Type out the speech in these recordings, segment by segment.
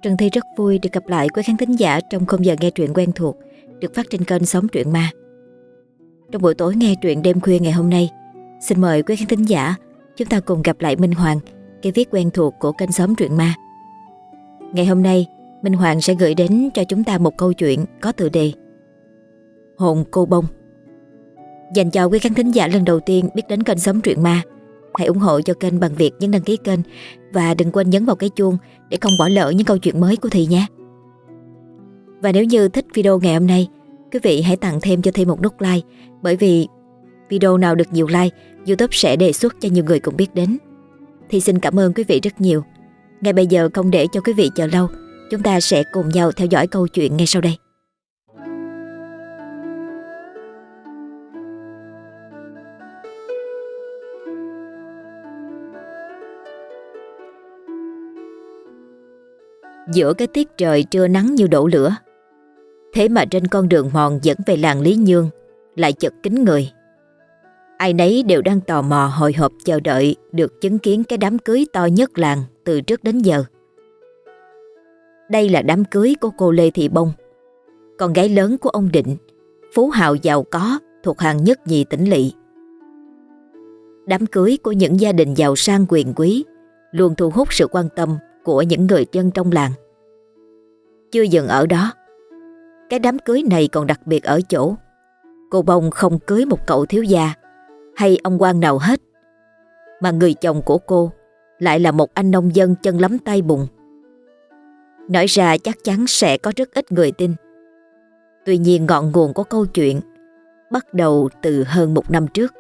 Trần Thi rất vui được gặp lại quý khán thính giả trong khung giờ nghe truyện quen thuộc được phát trên kênh Sống Truyện Ma. Trong buổi tối nghe truyện đêm khuya ngày hôm nay, xin mời quý khán thính giả chúng ta cùng gặp lại Minh Hoàng, cây viết quen thuộc của kênh Sống Truyện Ma. Ngày hôm nay, Minh Hoàng sẽ gửi đến cho chúng ta một câu chuyện có tựa đề Hồn Cô Bông. Dành cho quý khán thính giả lần đầu tiên biết đến kênh Sống Truyện Ma, hãy ủng hộ cho kênh bằng việc nhấn đăng ký kênh và đừng quên nhấn vào cái chuông để không bỏ lỡ những câu chuyện mới của Thì nhé. Và nếu như thích video ngày hôm nay, quý vị hãy tặng thêm cho Thi một nút like, bởi vì video nào được nhiều like, YouTube sẽ đề xuất cho nhiều người cùng biết đến. Thì xin cảm ơn quý vị rất nhiều. Ngay bây giờ không để cho quý vị chờ lâu, chúng ta sẽ cùng nhau theo dõi câu chuyện ngay sau đây. Giữa cái tiết trời trưa nắng như đổ lửa, thế mà trên con đường mòn dẫn về làng Lý Nhương lại chật kín người. Ai nấy đều đang tò mò hồi hộp chờ đợi được chứng kiến cái đám cưới to nhất làng từ trước đến giờ. Đây là đám cưới của cô Lê Thị Bông, con gái lớn của ông Định, phú hào giàu có thuộc hàng nhất nhì tỉnh lỵ. Đám cưới của những gia đình giàu sang quyền quý luôn thu hút sự quan tâm của những người dân trong làng. Chưa dừng ở đó, cái đám cưới này còn đặc biệt ở chỗ cô Bông không cưới một cậu thiếu gia hay ông quan nào hết, mà người chồng của cô lại là một anh nông dân chân lấm tay bùn. Nói ra chắc chắn sẽ có rất ít người tin. Tuy nhiên ngọn nguồn của câu chuyện bắt đầu từ hơn 1 năm trước.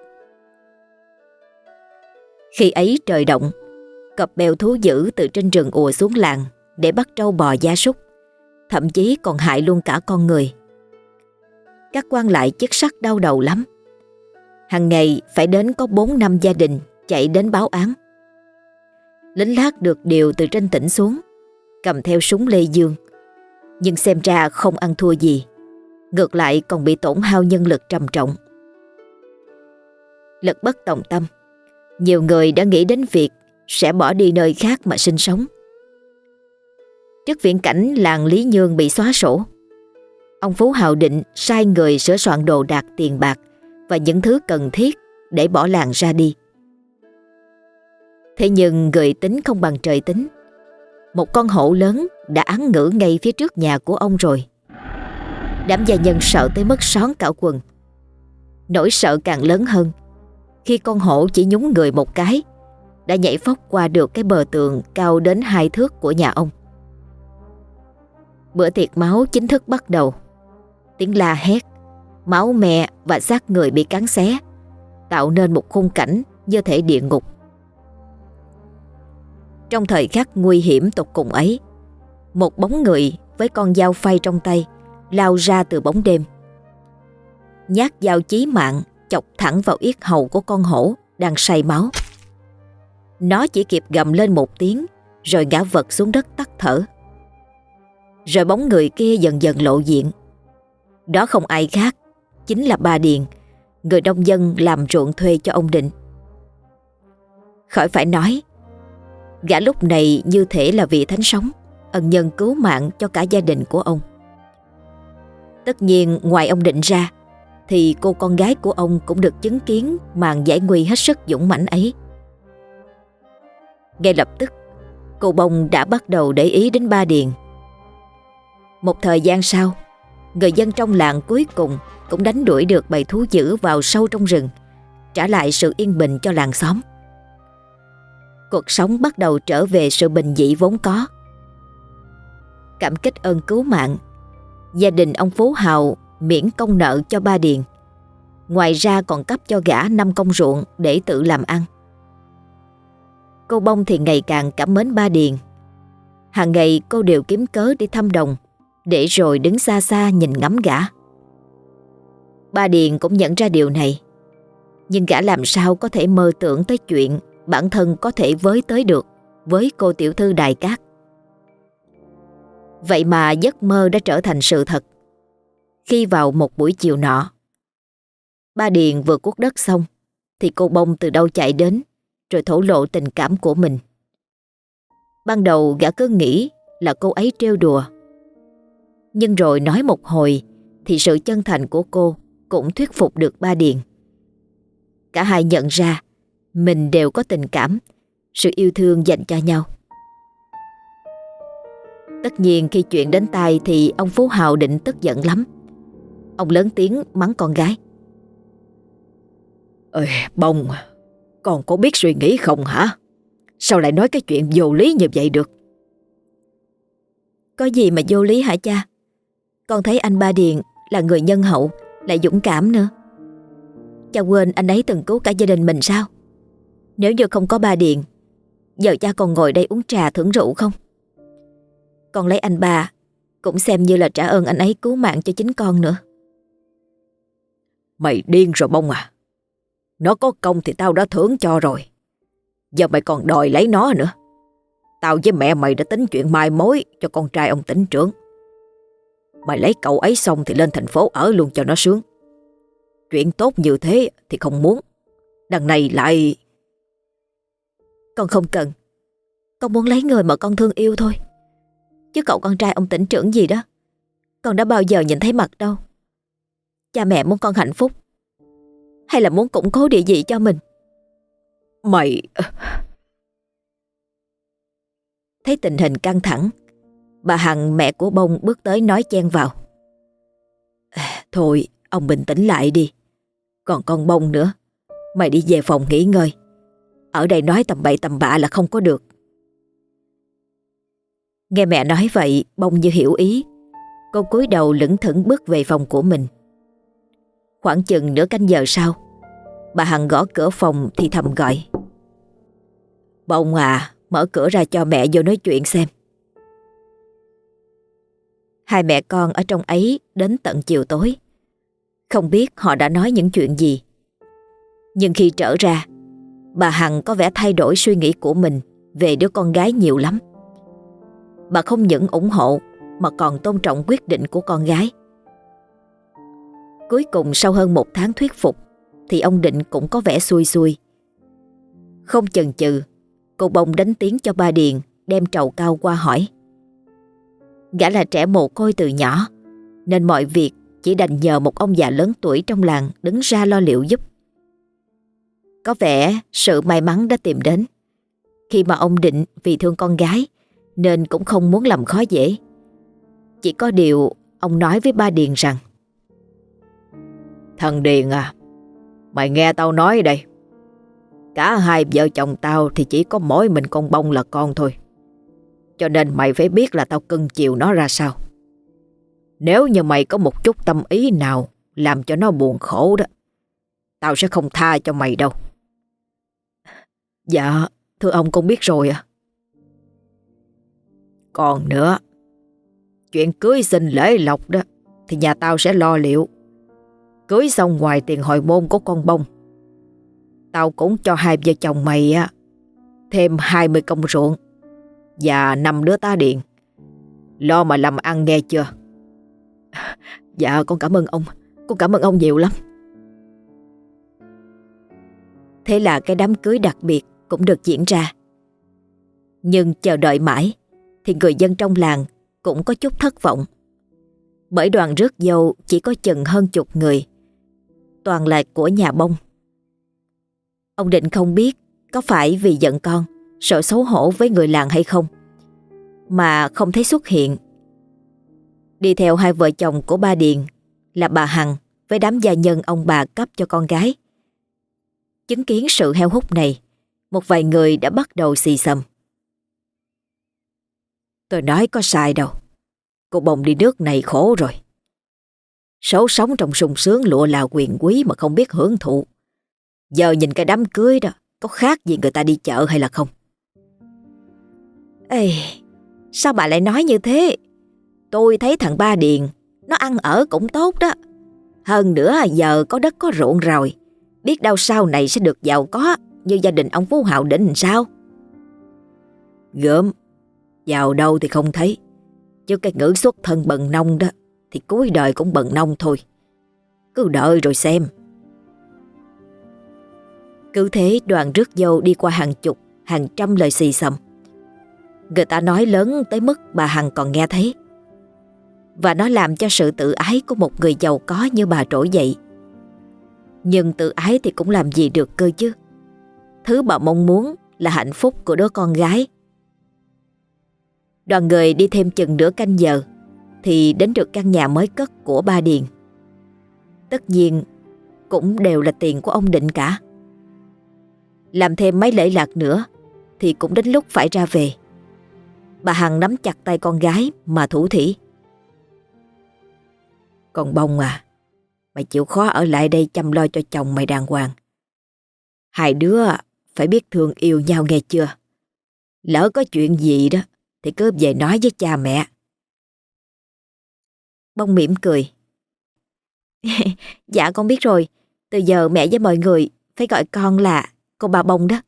Khi ấy trời động, cọp beo thú dữ từ trên rừng ùa xuống làng để bắt trâu bò gia súc, thậm chí còn hại luôn cả con người. Các quan lại chức sắc đau đầu lắm. Hàng ngày phải đến có 4-5 gia đình chạy đến báo án. Lính lát được điều từ trên tỉnh xuống, cầm theo súng lê dương, nhưng xem ra không ăn thua gì, ngược lại còn bị tổn hao nhân lực trầm trọng. Lật bất tòng tâm, nhiều người đã nghĩ đến việc sẽ bỏ đi nơi khác mà sinh sống. Trước viễn cảnh làng Lý Nhương bị xóa sổ, ông Phú Hào định sai người sửa soạn đồ đạc, tiền bạc và những thứ cần thiết để bỏ làng ra đi. Thế nhưng người tính không bằng trời tính. Một con hổ lớn đã án ngữ ngay phía trước nhà của ông rồi. Đám gia nhân sợ tới mức xón cả quần. Nỗi sợ càng lớn hơn khi con hổ chỉ nhún người một cái đã nhảy phóc qua được cái bờ tường cao đến 2 thước của nhà ông. Bữa tiệc máu chính thức bắt đầu. Tiếng la hét, máu me và xác người bị cắn xé tạo nên một khung cảnh như thể địa ngục. Trong thời khắc nguy hiểm tột cùng ấy, một bóng người với con dao phay trong tay lao ra từ bóng đêm. Nhát dao chí mạng chọc thẳng vào yết hầu của con hổ đang say máu. Nó chỉ kịp gầm lên một tiếng rồi ngã vật xuống đất tắt thở. Rồi bóng người kia dần dần lộ diện. Đó không ai khác, chính là bà Điền, người nông dân làm ruộng thuê cho ông Định. Khỏi phải nói, gã lúc này như thể là vị thánh sống, ân nhân cứu mạng cho cả gia đình của ông. Tất nhiên ngoài ông Định ra thì cô con gái của ông cũng được chứng kiến màn giải nguy hết sức dũng mãnh ấy. Ngay lập tức, cô Bông đã bắt đầu để ý đến ba Điền. Một thời gian sau, người dân trong làng cuối cùng cũng đánh đuổi được bầy thú dữ vào sâu trong rừng, trả lại sự yên bình cho làng xóm. Cuộc sống bắt đầu trở về sự bình dị vốn có. Cảm kích ơn cứu mạng, gia đình ông Phú Hào miễn công nợ cho ba Điền. Ngoài ra còn cấp cho gã 5 công ruộng để tự làm ăn. Cô Bông thì ngày càng cảm mến ba Điền. Hàng ngày cô đều kiếm cớ đi thăm đồng, để rồi đứng xa xa nhìn ngắm gã. Ba Điền cũng nhận ra điều này, nhưng gã làm sao có thể mơ tưởng tới chuyện bản thân có thể với tới được với cô tiểu thư Đài Cát. Vậy mà giấc mơ đã trở thành sự thật. Khi vào một buổi chiều nọ, ba Điền vừa cuốc đất xong thì cô Bông từ đâu chạy đến rồi thổ lộ tình cảm của mình. Ban đầu gã cứ nghĩ là cô ấy trêu đùa. Nhưng rồi nói một hồi thì sự chân thành của cô cũng thuyết phục được ba Điền. Cả hai nhận ra mình đều có tình cảm, sự yêu thương dành cho nhau. Tất nhiên khi chuyện đến tai thì ông Phú Hào định tức giận lắm. Ông lớn tiếng mắng con gái. Ơi, Bông, con có biết suy nghĩ không hả? Sao lại nói cái chuyện vô lý như vậy được? Có gì mà vô lý hả cha? Con thấy anh ba Điền là người nhân hậu, lại dũng cảm nữa. Cha quên anh ấy từng cứu cả gia đình mình sao? Nếu như không có ba Điền, giờ cha còn ngồi đây uống trà thưởng rượu không? Con lấy anh ba cũng xem như là trả ơn anh ấy cứu mạng cho chính con nữa. Mày điên rồi Bông à? Nó có công thì tao đã thưởng cho rồi. Giờ mày còn đòi lấy nó nữa. Tao với mẹ mày đã tính chuyện mai mối cho con trai ông tỉnh trưởng. Mày lấy cậu ấy xong thì lên thành phố ở luôn cho nó sướng. Chuyện tốt như thế thì không muốn. Đằng này lại... Con không cần. Con muốn lấy người mà con thương yêu thôi. Chứ cậu con trai ông tỉnh trưởng gì đó, con đã bao giờ nhìn thấy mặt đâu. Cha mẹ muốn con hạnh phúc, hay là muốn củng cố địa vị cho mình? Mày... Thấy tình hình căng thẳng, bà Hằng mẹ của Bông bước tới nói chen vào. Thôi ông bình tĩnh lại đi. Còn con Bông nữa, mày đi về phòng nghỉ ngơi. Ở đây nói tầm bậy tầm bạ là không có được. Nghe mẹ nói vậy, Bông như hiểu ý. Cô cúi đầu lững thững bước về phòng của mình. Khoảng chừng nửa canh giờ sau, bà Hằng gõ cửa phòng thì thầm gọi. Bông à, mở cửa ra cho mẹ vô nói chuyện xem. Hai mẹ con ở trong ấy đến tận chiều tối. Không biết họ đã nói những chuyện gì. Nhưng khi trở ra, bà Hằng có vẻ thay đổi suy nghĩ của mình về đứa con gái nhiều lắm. Bà không những ủng hộ mà còn tôn trọng quyết định của con gái. Cuối cùng sau hơn 1 tháng thuyết phục thì ông Định cũng có vẻ xuôi xuôi. Không chần chừ, cô Bông đánh tiếng cho ba Điền đem trầu cau qua hỏi. Gã là trẻ mồ côi từ nhỏ, nên mọi việc chỉ đành nhờ một ông già lớn tuổi trong làng đứng ra lo liệu giúp. Có vẻ sự may mắn đã tìm đến, khi mà ông Định vì thương con gái nên cũng không muốn làm khó dễ. Chỉ có điều ông nói với ba Điền rằng: Thằng Điền à, mày nghe tao nói đây. Cả hai vợ chồng tao thì chỉ có mỗi mình con Bông là con thôi. Cho nên mày phải biết là tao cưng chiều nó ra sao. Nếu như mày có một chút tâm ý nào làm cho nó buồn khổ đó, tao sẽ không tha cho mày đâu. Dạ, thưa ông con biết rồi ạ. Còn nữa, chuyện cưới xin lễ lộc đó thì nhà tao sẽ lo liệu. Cưới xong ngoài tiền hồi môn của con Bông, tao cũng cho hai vợ chồng mày thêm 20 công ruộng và 5 đứa tá điện. Lo mà làm ăn nghe chưa? Dạ con cảm ơn ông. Con cảm ơn ông nhiều lắm. Thế là cái đám cưới đặc biệt cũng được diễn ra. Nhưng chờ đợi mãi thì người dân trong làng cũng có chút thất vọng. Bởi đoàn rước dâu chỉ có chừng hơn chục người, toàn là của nhà Bông. Ông Định không biết có phải vì giận con, sợ xấu hổ với người làng hay không, mà không thấy xuất hiện. Đi theo hai vợ chồng của ba Điền là bà Hằng với đám gia nhân ông bà cấp cho con gái. Chứng kiến sự heo hút này, một vài người đã bắt đầu xì xầm. Tôi nói có sai đâu. Cô Bông đi nước này khổ rồi. Số sống trong sung sướng lụa là quyền quý mà không biết hưởng thụ. Giờ nhìn cái đám cưới đó, có khác gì người ta đi chợ hay là không? Ê, sao bà lại nói như thế? Tôi thấy thằng Ba Điền nó ăn ở cũng tốt đó. Hơn nữa giờ có đất có ruộng rồi, biết đâu sau này sẽ được giàu có như gia đình ông Phú Hào Định làm sao? Gớm, giàu đâu thì không thấy. Chứ cái ngữ xuất thân bần nông đó thì cuối đời cũng bần nông thôi. Cứ đợi rồi xem. Cứ thế đoàn rước dâu đi qua hàng chục, hàng trăm lời xì xầm. Người ta nói lớn tới mức bà Hằng còn nghe thấy. Và nó làm cho sự tự ái của một người giàu có như bà trỗi dậy. Nhưng tự ái thì cũng làm gì được cơ chứ. Thứ bà mong muốn là hạnh phúc của đứa con gái. Đoàn người đi thêm chừng nửa canh giờ thì đến được căn nhà mới cất của ba Điền. Tất nhiên cũng đều là tiền của ông Định cả. Làm thêm mấy lễ lạc nữa thì cũng đến lúc phải ra về. Bà Hằng nắm chặt tay con gái mà thủ thỉ. Con Bông à, mày chịu khó ở lại đây chăm lo cho chồng mày đàng hoàng. Hai đứa phải biết thương yêu nhau nghe chưa? Lỡ có chuyện gì đó thì cứ về nói với cha mẹ. Bông mỉm cười. Dạ con biết rồi. Từ giờ mẹ với mọi người phải gọi con là cô bà Bông đó.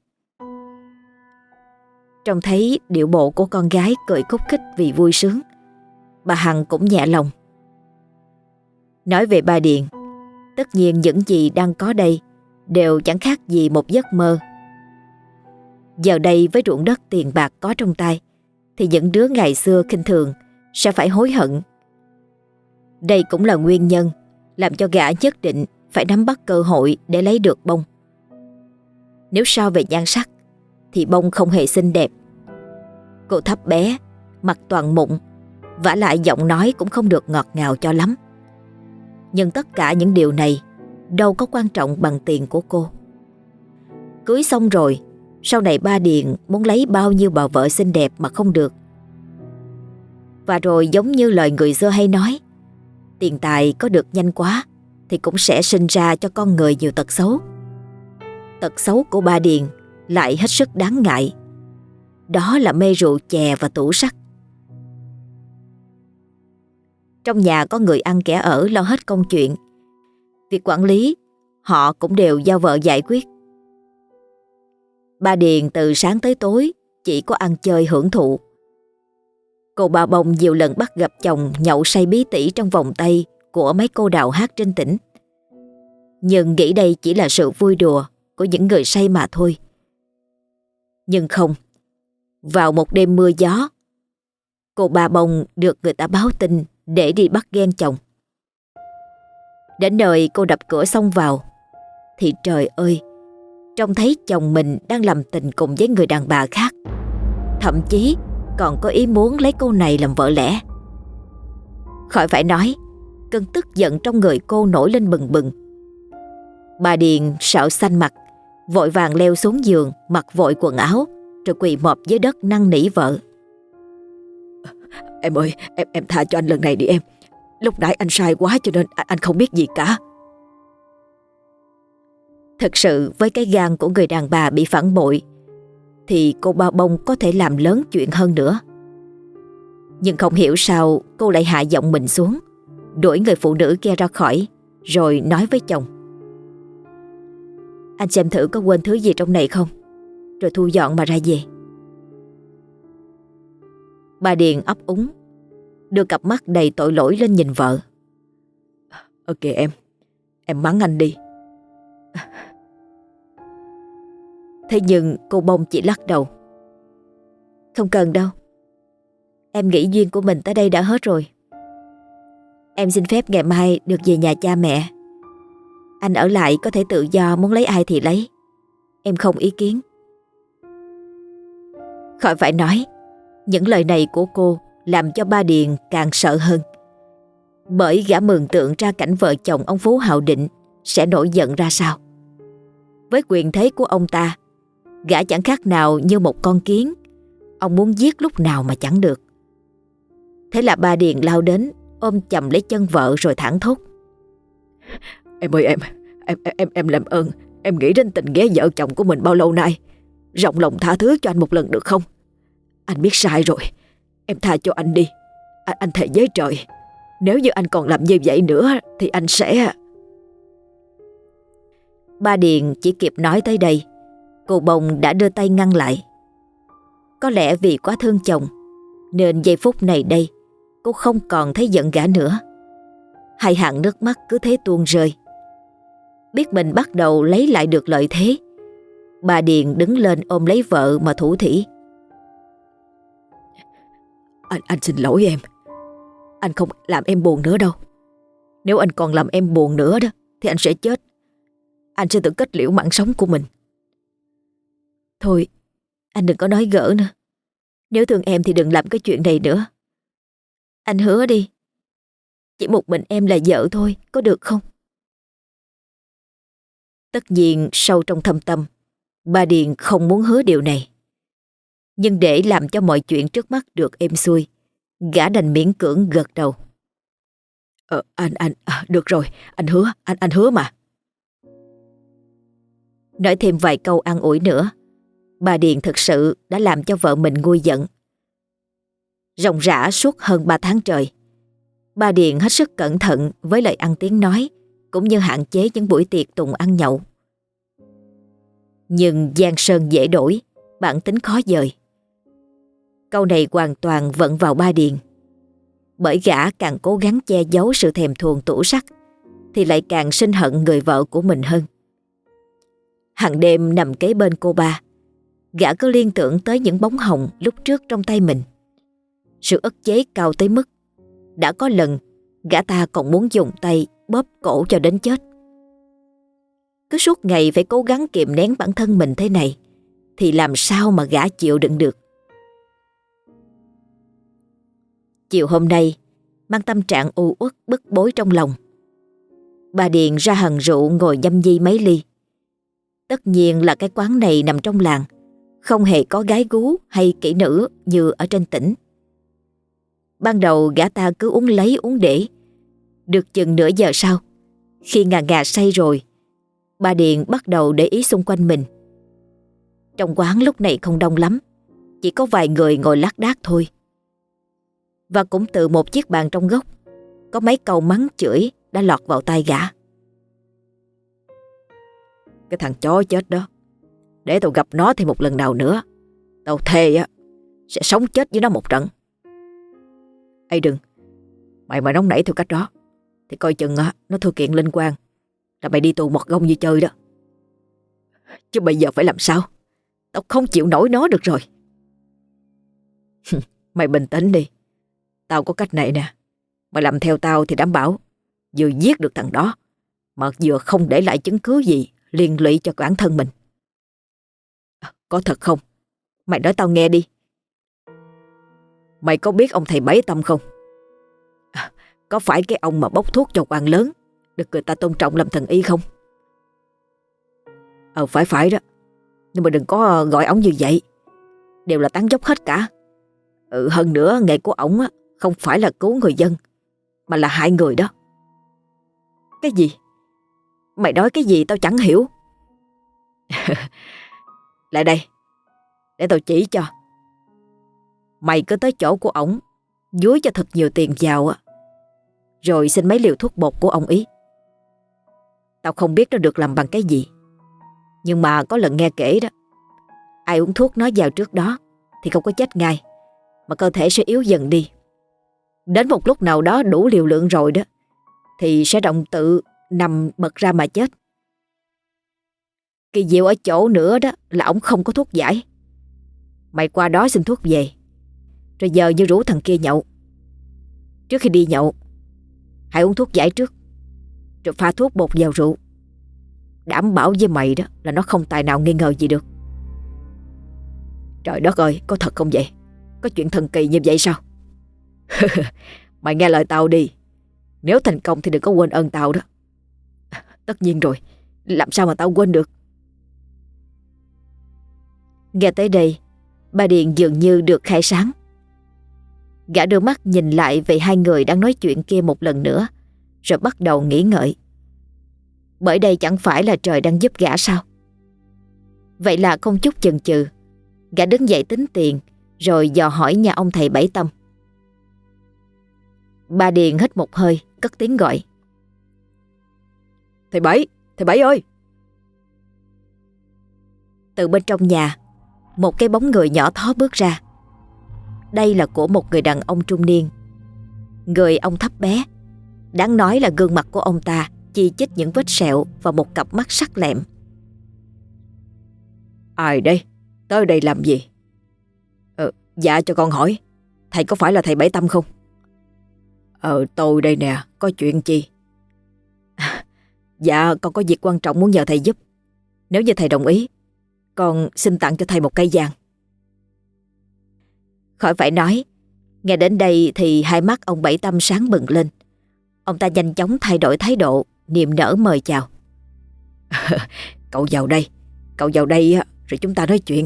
Trông thấy điệu bộ của con gái cười khúc khích vì vui sướng, bà Hằng cũng nhẹ lòng. Nói về ba Điền, tất nhiên những gì đang có đây đều chẳng khác gì một giấc mơ. Giờ đây với ruộng đất tiền bạc có trong tay thì những đứa ngày xưa khinh thường sẽ phải hối hận. Đây cũng là nguyên nhân làm cho gã nhất định phải nắm bắt cơ hội để lấy được Bông. Nếu so về nhan sắc thì Bông không hề xinh đẹp. Cô thấp bé, mặt toàn mụn, vả lại giọng nói cũng không được ngọt ngào cho lắm. Nhưng tất cả những điều này đâu có quan trọng bằng tiền của cô. Cưới xong rồi, sau này ba Điền muốn lấy bao nhiêu bà vợ xinh đẹp mà không được. Và rồi giống như lời người xưa hay nói, tiền tài có được nhanh quá thì cũng sẽ sinh ra cho con người nhiều tật xấu. Tật xấu của ba Điền lại hết sức đáng ngại. Đó là mê rượu chè và tủ sắt. Trong nhà có người ăn kẻ ở lo hết công chuyện. Việc quản lý họ cũng đều giao vợ giải quyết. Ba Điền từ sáng tới tối chỉ có ăn chơi hưởng thụ. Cô bà Bông nhiều lần bắt gặp chồng nhậu say bí tỉ trong vòng tay của mấy cô đào hát trên tỉnh. Nhưng nghĩ đây chỉ là sự vui đùa của những người say mà thôi. Nhưng không, vào một đêm mưa gió, cô bà Bông được người ta báo tin để đi bắt ghen chồng. Đến nơi cô đập cửa xông vào thì trời ơi, trông thấy chồng mình đang làm tình cùng với người đàn bà khác. Thậm chí còn có ý muốn lấy cô này làm vợ lẽ. Khỏi phải nói, cơn tức giận trong người cô nổi lên bừng bừng. Bà Điền sợ xanh mặt, vội vàng leo xuống giường, mặc vội quần áo, rồi quỳ mọp dưới đất năn nỉ vợ. Em ơi, em tha cho anh lần này đi em. Lúc nãy anh sai quá cho nên anh không biết gì cả. Thật sự với cái gan của người đàn bà bị phản bội thì cô ba Bông có thể làm lớn chuyện hơn nữa. Nhưng không hiểu sao cô lại hạ giọng mình xuống, đuổi người phụ nữ kia ra khỏi, rồi nói với chồng. Anh xem thử có quên thứ gì trong này không, rồi thu dọn mà ra về. Bà Điền ấp úng, đưa cặp mắt đầy tội lỗi lên nhìn vợ. Ok em mắng anh đi. Thế nhưng cô Bông chỉ lắc đầu. Không cần đâu. Em nghĩ duyên của mình tới đây đã hết rồi. Em xin phép ngày mai được về nhà cha mẹ. Anh ở lại có thể tự do muốn lấy ai thì lấy. Em không ý kiến. Khỏi phải nói, những lời này của cô làm cho ba Điền càng sợ hơn. Bởi gã mường tượng ra cảnh vợ chồng ông Phú Hào Định sẽ nổi giận ra sao. Với quyền thế của ông ta, gã chẳng khác nào như một con kiến, ông muốn giết lúc nào mà chẳng được. Thế là ba Điền lao đến, ôm chầm lấy chân vợ rồi thảng thốt. Em ơi em làm ơn, em nghĩ đến tình nghĩa vợ chồng của mình bao lâu nay. Rộng lòng tha thứ cho anh một lần được không? Anh biết sai rồi, em tha cho anh đi. Anh thề với trời, nếu như anh còn làm như vậy nữa thì anh sẽ... Ba Điền chỉ kịp nói tới đây, cô Bông đã đưa tay ngăn lại. Có lẽ vì quá thương chồng nên giây phút này đây cô không còn thấy giận gã nữa. Hai hàng nước mắt cứ thế tuôn rơi. Biết mình bắt đầu lấy lại được lợi thế, bà Điền đứng lên ôm lấy vợ mà thủ thỉ. Anh xin lỗi em. Anh không làm em buồn nữa đâu. Nếu anh còn làm em buồn nữa đó thì anh sẽ chết. Anh sẽ tự kết liễu mạng sống của mình. Thôi, anh đừng có nói gỡ nữa. Nếu thương em thì đừng làm cái chuyện này nữa. Anh hứa đi. Chỉ một mình em là vợ thôi, có được không? Tất nhiên sâu trong thâm tâm, bà Điền không muốn hứa điều này. Nhưng để làm cho mọi chuyện trước mắt được êm xuôi, gã đành miễn cưỡng gật đầu. Được rồi, anh hứa mà. Nói thêm vài câu an ủi nữa, bà Điền thực sự đã làm cho vợ mình nguôi giận. Ròng rã suốt hơn 3 tháng trời, bà Điền hết sức cẩn thận với lời ăn tiếng nói, cũng như hạn chế những buổi tiệc tùng ăn nhậu. Nhưng giang sơn dễ đổi, bản tính khó dời. Câu này hoàn toàn vận vào ba Điền. Bởi gã càng cố gắng che giấu sự thèm thuồng tủ sắc, thì lại càng sinh hận người vợ của mình hơn. Hàng đêm nằm kế bên cô ba, gã cứ liên tưởng tới những bóng hồng lúc trước trong tay mình. Sự ức chế cao tới mức đã có lần gã ta còn muốn dùng tay bóp cổ cho đến chết. Cứ suốt ngày phải cố gắng kìm nén bản thân mình thế này thì làm sao mà gã chịu đựng được. Chiều hôm nay, mang tâm trạng u uất bức bối trong lòng, bà Điền ra hần rượu ngồi nhâm nhi mấy ly. Tất nhiên là cái quán này nằm trong làng, không hề có gái gú hay kỹ nữ như ở trên tỉnh. Ban đầu gã ta cứ uống lấy uống để. Được chừng nửa giờ sau, khi ngà ngà say rồi, bà Điền bắt đầu để ý xung quanh mình. Trong quán lúc này không đông lắm, chỉ có vài người ngồi lác đác thôi. Và cũng từ một chiếc bàn trong góc, có mấy câu mắng chửi đã lọt vào tai gã. Cái thằng chó chết đó, để tao gặp nó thêm một lần nào nữa, tao thề á sẽ sống chết với nó một trận. Ê đừng, mày mà nóng nảy theo cách đó thì coi chừng nó thư kiện linh quan là mày đi tù mọt gông như chơi đó. Chứ bây giờ phải làm sao? Tao không chịu nổi nó được rồi. Mày bình tĩnh đi. Tao có cách này nè. Mày làm theo tao thì đảm bảo vừa giết được thằng đó, mà vừa không để lại chứng cứ gì liên lụy cho bản thân mình. Có thật không? Mày nói tao nghe đi. Mày có biết ông thầy Bảy Tâm không? Có phải cái ông mà bốc thuốc cho quan lớn, được người ta tôn trọng làm thần y không? Phải đó. Nhưng mà đừng có gọi ổng như vậy. Đều là tán dốc hết cả. Hơn nữa nghề của ổng không phải là cứu người dân, mà là hại người đó. Cái gì? Mày nói cái gì tao chẳng hiểu. Lại đây, để tao chỉ cho. Mày cứ tới chỗ của ổng, dúi cho thật nhiều tiền vào rồi xin mấy liều thuốc bột của ông ý. Tao không biết nó được làm bằng cái gì, nhưng mà có lần nghe kể đó, ai uống thuốc nó vào trước đó thì không có chết ngay, mà cơ thể sẽ yếu dần đi. Đến một lúc nào đó đủ liều lượng rồi đó thì sẽ động tự nằm bật ra mà chết. Kỳ diệu ở chỗ nữa đó là ổng không có thuốc giải. Mày qua đó xin thuốc về, rồi giờ như rủ thằng kia nhậu. Trước khi đi nhậu, hãy uống thuốc giải trước, rồi pha thuốc bột vào rượu. Đảm bảo với mày đó là nó không tài nào nghi ngờ gì được. Trời đất ơi, có thật không vậy? Có chuyện thần kỳ như vậy sao? Mày nghe lời tao đi. Nếu thành công thì đừng có quên ơn tao đó. Tất nhiên rồi, làm sao mà tao quên được. Nghe tới đây, bà Điền dường như được khai sáng. Gã đưa mắt nhìn lại về hai người đang nói chuyện kia một lần nữa, rồi bắt đầu nghĩ ngợi. Bởi đây chẳng phải là trời đang giúp gã sao? Vậy là không chút chần chừ, gã đứng dậy tính tiền, rồi dò hỏi nhà ông thầy Bảy Tâm. Bà Điền hít một hơi, cất tiếng gọi. Thầy Bảy ơi! Từ bên trong nhà, một cái bóng người nhỏ thó bước ra. Đây là của một người đàn ông trung niên. Người ông thấp bé, đáng nói là gương mặt của ông ta chi chít những vết sẹo và một cặp mắt sắc lẹm. Ai đây? Tới đây làm gì? Dạ cho con hỏi, Thầy có phải là thầy Bảy Tâm không? Tôi đây nè, có chuyện chi? Dạ, con có việc quan trọng muốn nhờ thầy giúp. Nếu như thầy đồng ý, con xin tặng cho thầy một cây vàng. Khỏi phải nói, nghe đến đây thì hai mắt ông Bảy Tâm sáng bừng lên. Ông ta nhanh chóng thay đổi thái độ, niềm nở mời chào. Cậu vào đây rồi chúng ta nói chuyện.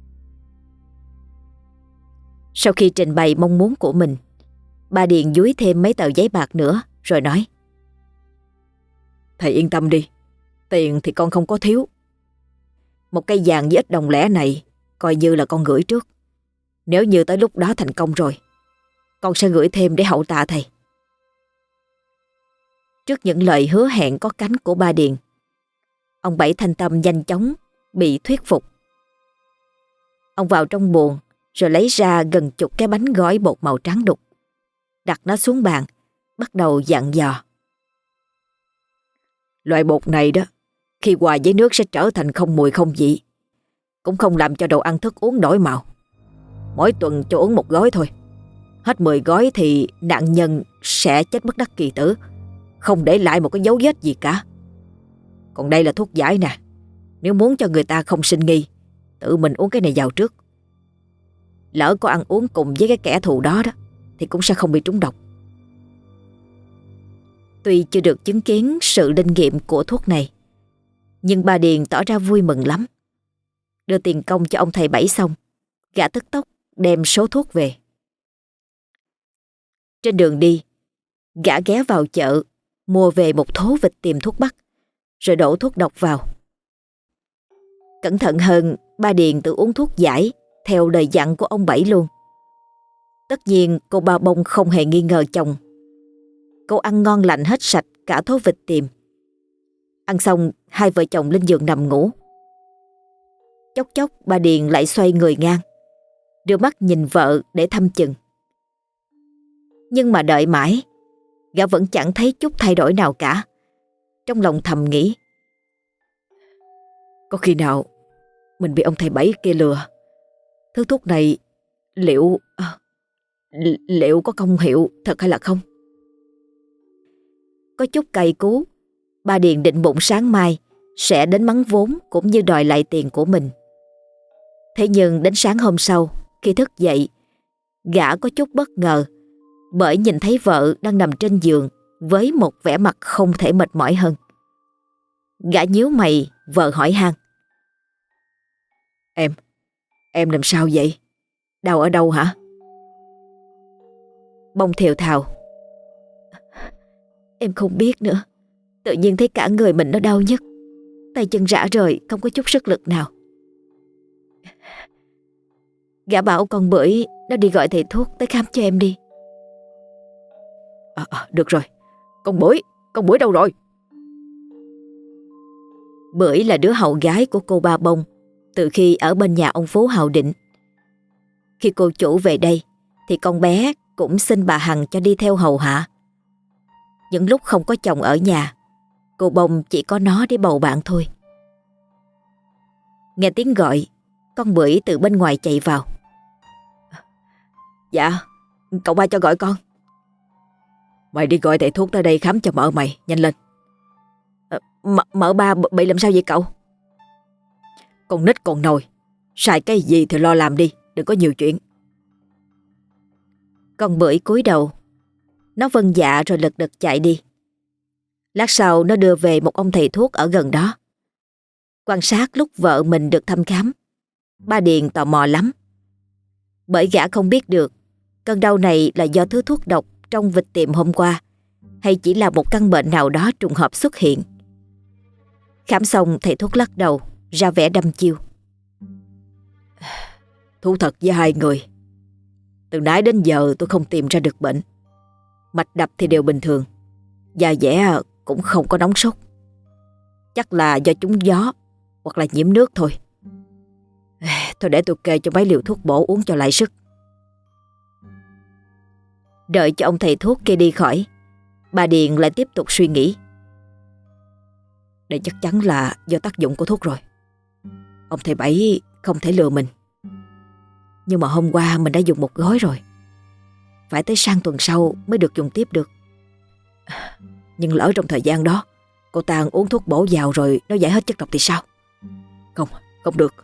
Sau khi trình bày mong muốn của mình, ba Điền dúi thêm mấy tờ giấy bạc nữa rồi nói: Thầy yên tâm đi, tiền thì con không có thiếu. Một cây vàng với ít đồng lẻ này coi như là con gửi trước. Nếu như tới lúc đó thành công rồi, con sẽ gửi thêm để hậu tạ thầy. Trước những lời hứa hẹn có cánh của ba Điền, ông Bảy Thanh Tâm nhanh chóng bị thuyết phục. Ông vào trong buồng rồi lấy ra gần chục cái bánh gói bột màu trắng đục, đặt nó xuống bàn, bắt đầu dặn dò. Loại bột này đó, khi hòa với nước sẽ trở thành không mùi không vị, cũng không làm cho đồ ăn thức uống đổi màu. Mỗi tuần cho uống một gói thôi. Hết 10 gói thì nạn nhân sẽ chết bất đắc kỳ tử, không để lại một cái dấu vết gì cả. Còn đây là thuốc giải nè. Nếu muốn cho người ta không sinh nghi, tự mình uống cái này vào trước. Lỡ có ăn uống cùng với cái kẻ thù đó thì cũng sẽ không bị trúng độc. Tuy chưa được chứng kiến sự linh nghiệm của thuốc này, nhưng bà Điền tỏ ra vui mừng lắm. Đưa tiền công cho ông thầy Bảy xong, gã tức tốc đem số thuốc về. Trên đường đi, gã ghé vào chợ mua về một thố vịt tiềm thuốc bắc, rồi đổ thuốc độc vào. Cẩn thận hơn, ba Điền tự uống thuốc giải theo lời dặn của ông Bảy luôn. Tất nhiên cô Ba Bông không hề nghi ngờ chồng. Cô ăn ngon lành hết sạch cả thố vịt tiềm. Ăn xong, hai vợ chồng lên giường nằm ngủ. Chốc chốc ba Điền lại xoay người ngang, đưa mắt nhìn vợ để thăm chừng. Nhưng mà đợi mãi, gã vẫn chẳng thấy chút thay đổi nào cả. Trong lòng thầm nghĩ: có khi nào mình bị ông thầy Bảy kia lừa? Thứ thuốc này liệu có công hiệu thật hay là không? Có chút cay cú, ba Điền định bụng sáng mai sẽ đến mắng vốn cũng như đòi lại tiền của mình. Thế nhưng đến sáng hôm sau, khi thức dậy, gã có chút bất ngờ bởi nhìn thấy vợ đang nằm trên giường với một vẻ mặt không thể mệt mỏi hơn. Gã nhíu mày, vợ hỏi han: Em làm sao vậy? Đau ở đâu hả? Bông thều thào: Em không biết nữa. Tự nhiên thấy cả người mình nó đau nhức, tay chân rã rời, không có chút sức lực nào. Gã bảo con Bưởi nó đi gọi thầy thuốc tới khám cho em đi. Được rồi. Con Bưởi đâu rồi? Bưởi là đứa hậu gái của cô Ba Bông từ khi ở bên nhà ông Phú Hào Định. Khi cô chủ về đây thì con bé cũng xin bà Hằng cho đi theo hầu hạ. Những lúc không có chồng ở nhà, cô Bông chỉ có nó để bầu bạn thôi. Nghe tiếng gọi, con Bưởi từ bên ngoài chạy vào. Dạ, cậu ba cho gọi con. Mày đi gọi thầy thuốc tới đây khám cho mợ mày, nhanh lên. Mợ ba bị làm sao vậy cậu? Con nít còn nồi, xài cái gì thì lo làm đi, đừng có nhiều chuyện. Con Bưởi cúi đầu, nó vâng dạ rồi lật đật chạy đi. Lát sau nó đưa về một ông thầy thuốc ở gần đó. Quan sát lúc vợ mình được thăm khám, ba Điền tò mò lắm. Bởi gã không biết được cơn đau này là do thứ thuốc độc trong vịt tiệm hôm qua, hay chỉ là một căn bệnh nào đó trùng hợp xuất hiện. Khám xong, thầy thuốc lắc đầu, ra vẻ đăm chiêu. Thú thật với hai người, từ nãy đến giờ tôi không tìm ra được bệnh. Mạch đập thì đều bình thường, da dẻ cũng không có nóng sốt. Chắc là do trúng gió hoặc là nhiễm nước thôi. Thôi để tôi kê cho mấy liều thuốc bổ uống cho lại sức. Đợi cho ông thầy thuốc kia đi khỏi, bà Điền lại tiếp tục suy nghĩ. Đây chắc chắn là do tác dụng của thuốc rồi. Ông thầy Bảy không thể lừa mình. Nhưng mà hôm qua mình đã dùng một gói rồi. phải tới sang tuần sau mới được dùng tiếp được. Nhưng lỡ trong thời gian đó cô ta uống thuốc bổ vào rồi nó giải hết chất độc thì sao? Không, không được.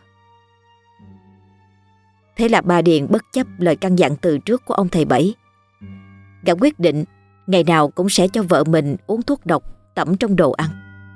Thế là ba Điền bất chấp lời căn dặn từ trước của ông thầy Bảy. Gã quyết định ngày nào cũng sẽ cho vợ mình uống thuốc độc tẩm trong đồ ăn.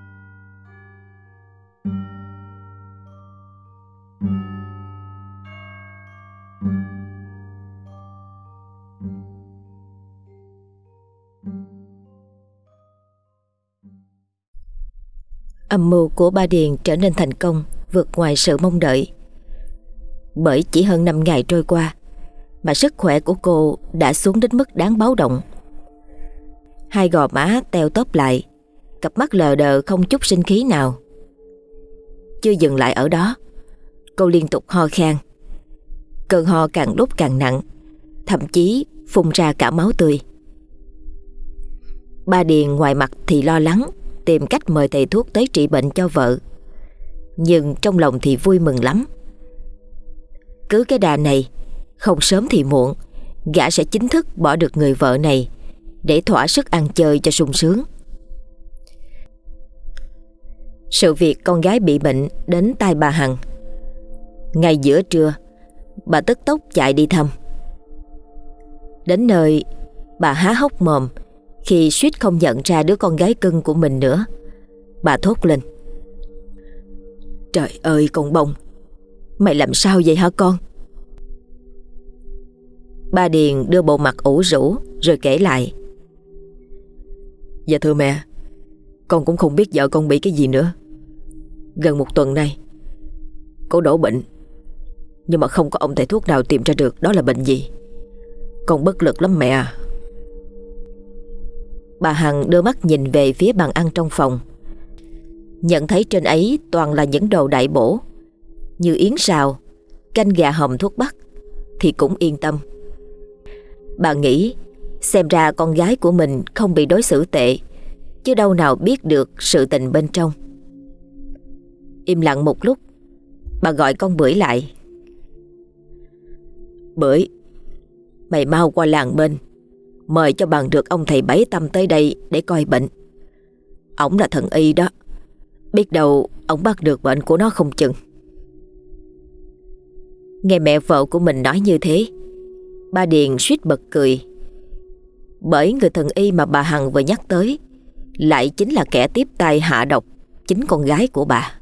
Âm mưu của ba Điền trở nên thành công vượt ngoài sự mong đợi. Bởi chỉ hơn 5 ngày trôi qua mà sức khỏe của cô đã xuống đến mức đáng báo động. Hai gò má teo tóp lại, cặp mắt lờ đờ không chút sinh khí nào. Chưa dừng lại ở đó, cô liên tục ho khan. Cơn ho càng lúc càng nặng, thậm chí phun ra cả máu tươi. Ba Điền ngoài mặt thì lo lắng, tìm cách mời thầy thuốc tới trị bệnh cho vợ, nhưng trong lòng thì vui mừng lắm. Cứ cái đà này, không sớm thì muộn, gã sẽ chính thức bỏ được người vợ này để thỏa sức ăn chơi cho sung sướng. Sự việc con gái bị bệnh đến tai bà Hằng. Ngay giữa trưa, bà tức tốc chạy đi thăm. Đến nơi, bà há hốc mồm khi suýt không nhận ra đứa con gái cưng của mình nữa. Bà thốt lên: Trời ơi con Bông, mày làm sao vậy hả con? Ba Điền đưa bộ mặt ủ rũ rồi kể lại: Dạ thưa mẹ, con cũng không biết vợ con bị cái gì nữa. Gần một tuần nay cô đổ bệnh, nhưng mà không có ông thầy thuốc nào tìm ra được đó là bệnh gì. Con bất lực lắm mẹ à. Bà Hằng đưa mắt nhìn về phía bàn ăn trong phòng, nhận thấy trên ấy toàn là những đồ đại bổ như yến xào, canh gà hầm thuốc bắc thì cũng yên tâm. Bà nghĩ xem ra con gái của mình không bị đối xử tệ, chứ đâu nào biết được sự tình bên trong. Im lặng một lúc, bà gọi con Bưởi lại: Bưởi, mày mau qua làng bên, mời cho bằng được ông thầy Bảy Tâm tới đây để coi bệnh. Ổng là thần y đó, biết đâu ổng bắt được bệnh của nó không chừng. Nghe mẹ vợ của mình nói như thế, ba Điền suýt bật cười. Bởi người thần y mà bà Hằng vừa nhắc tới lại chính là kẻ tiếp tay hạ độc chính con gái của bà.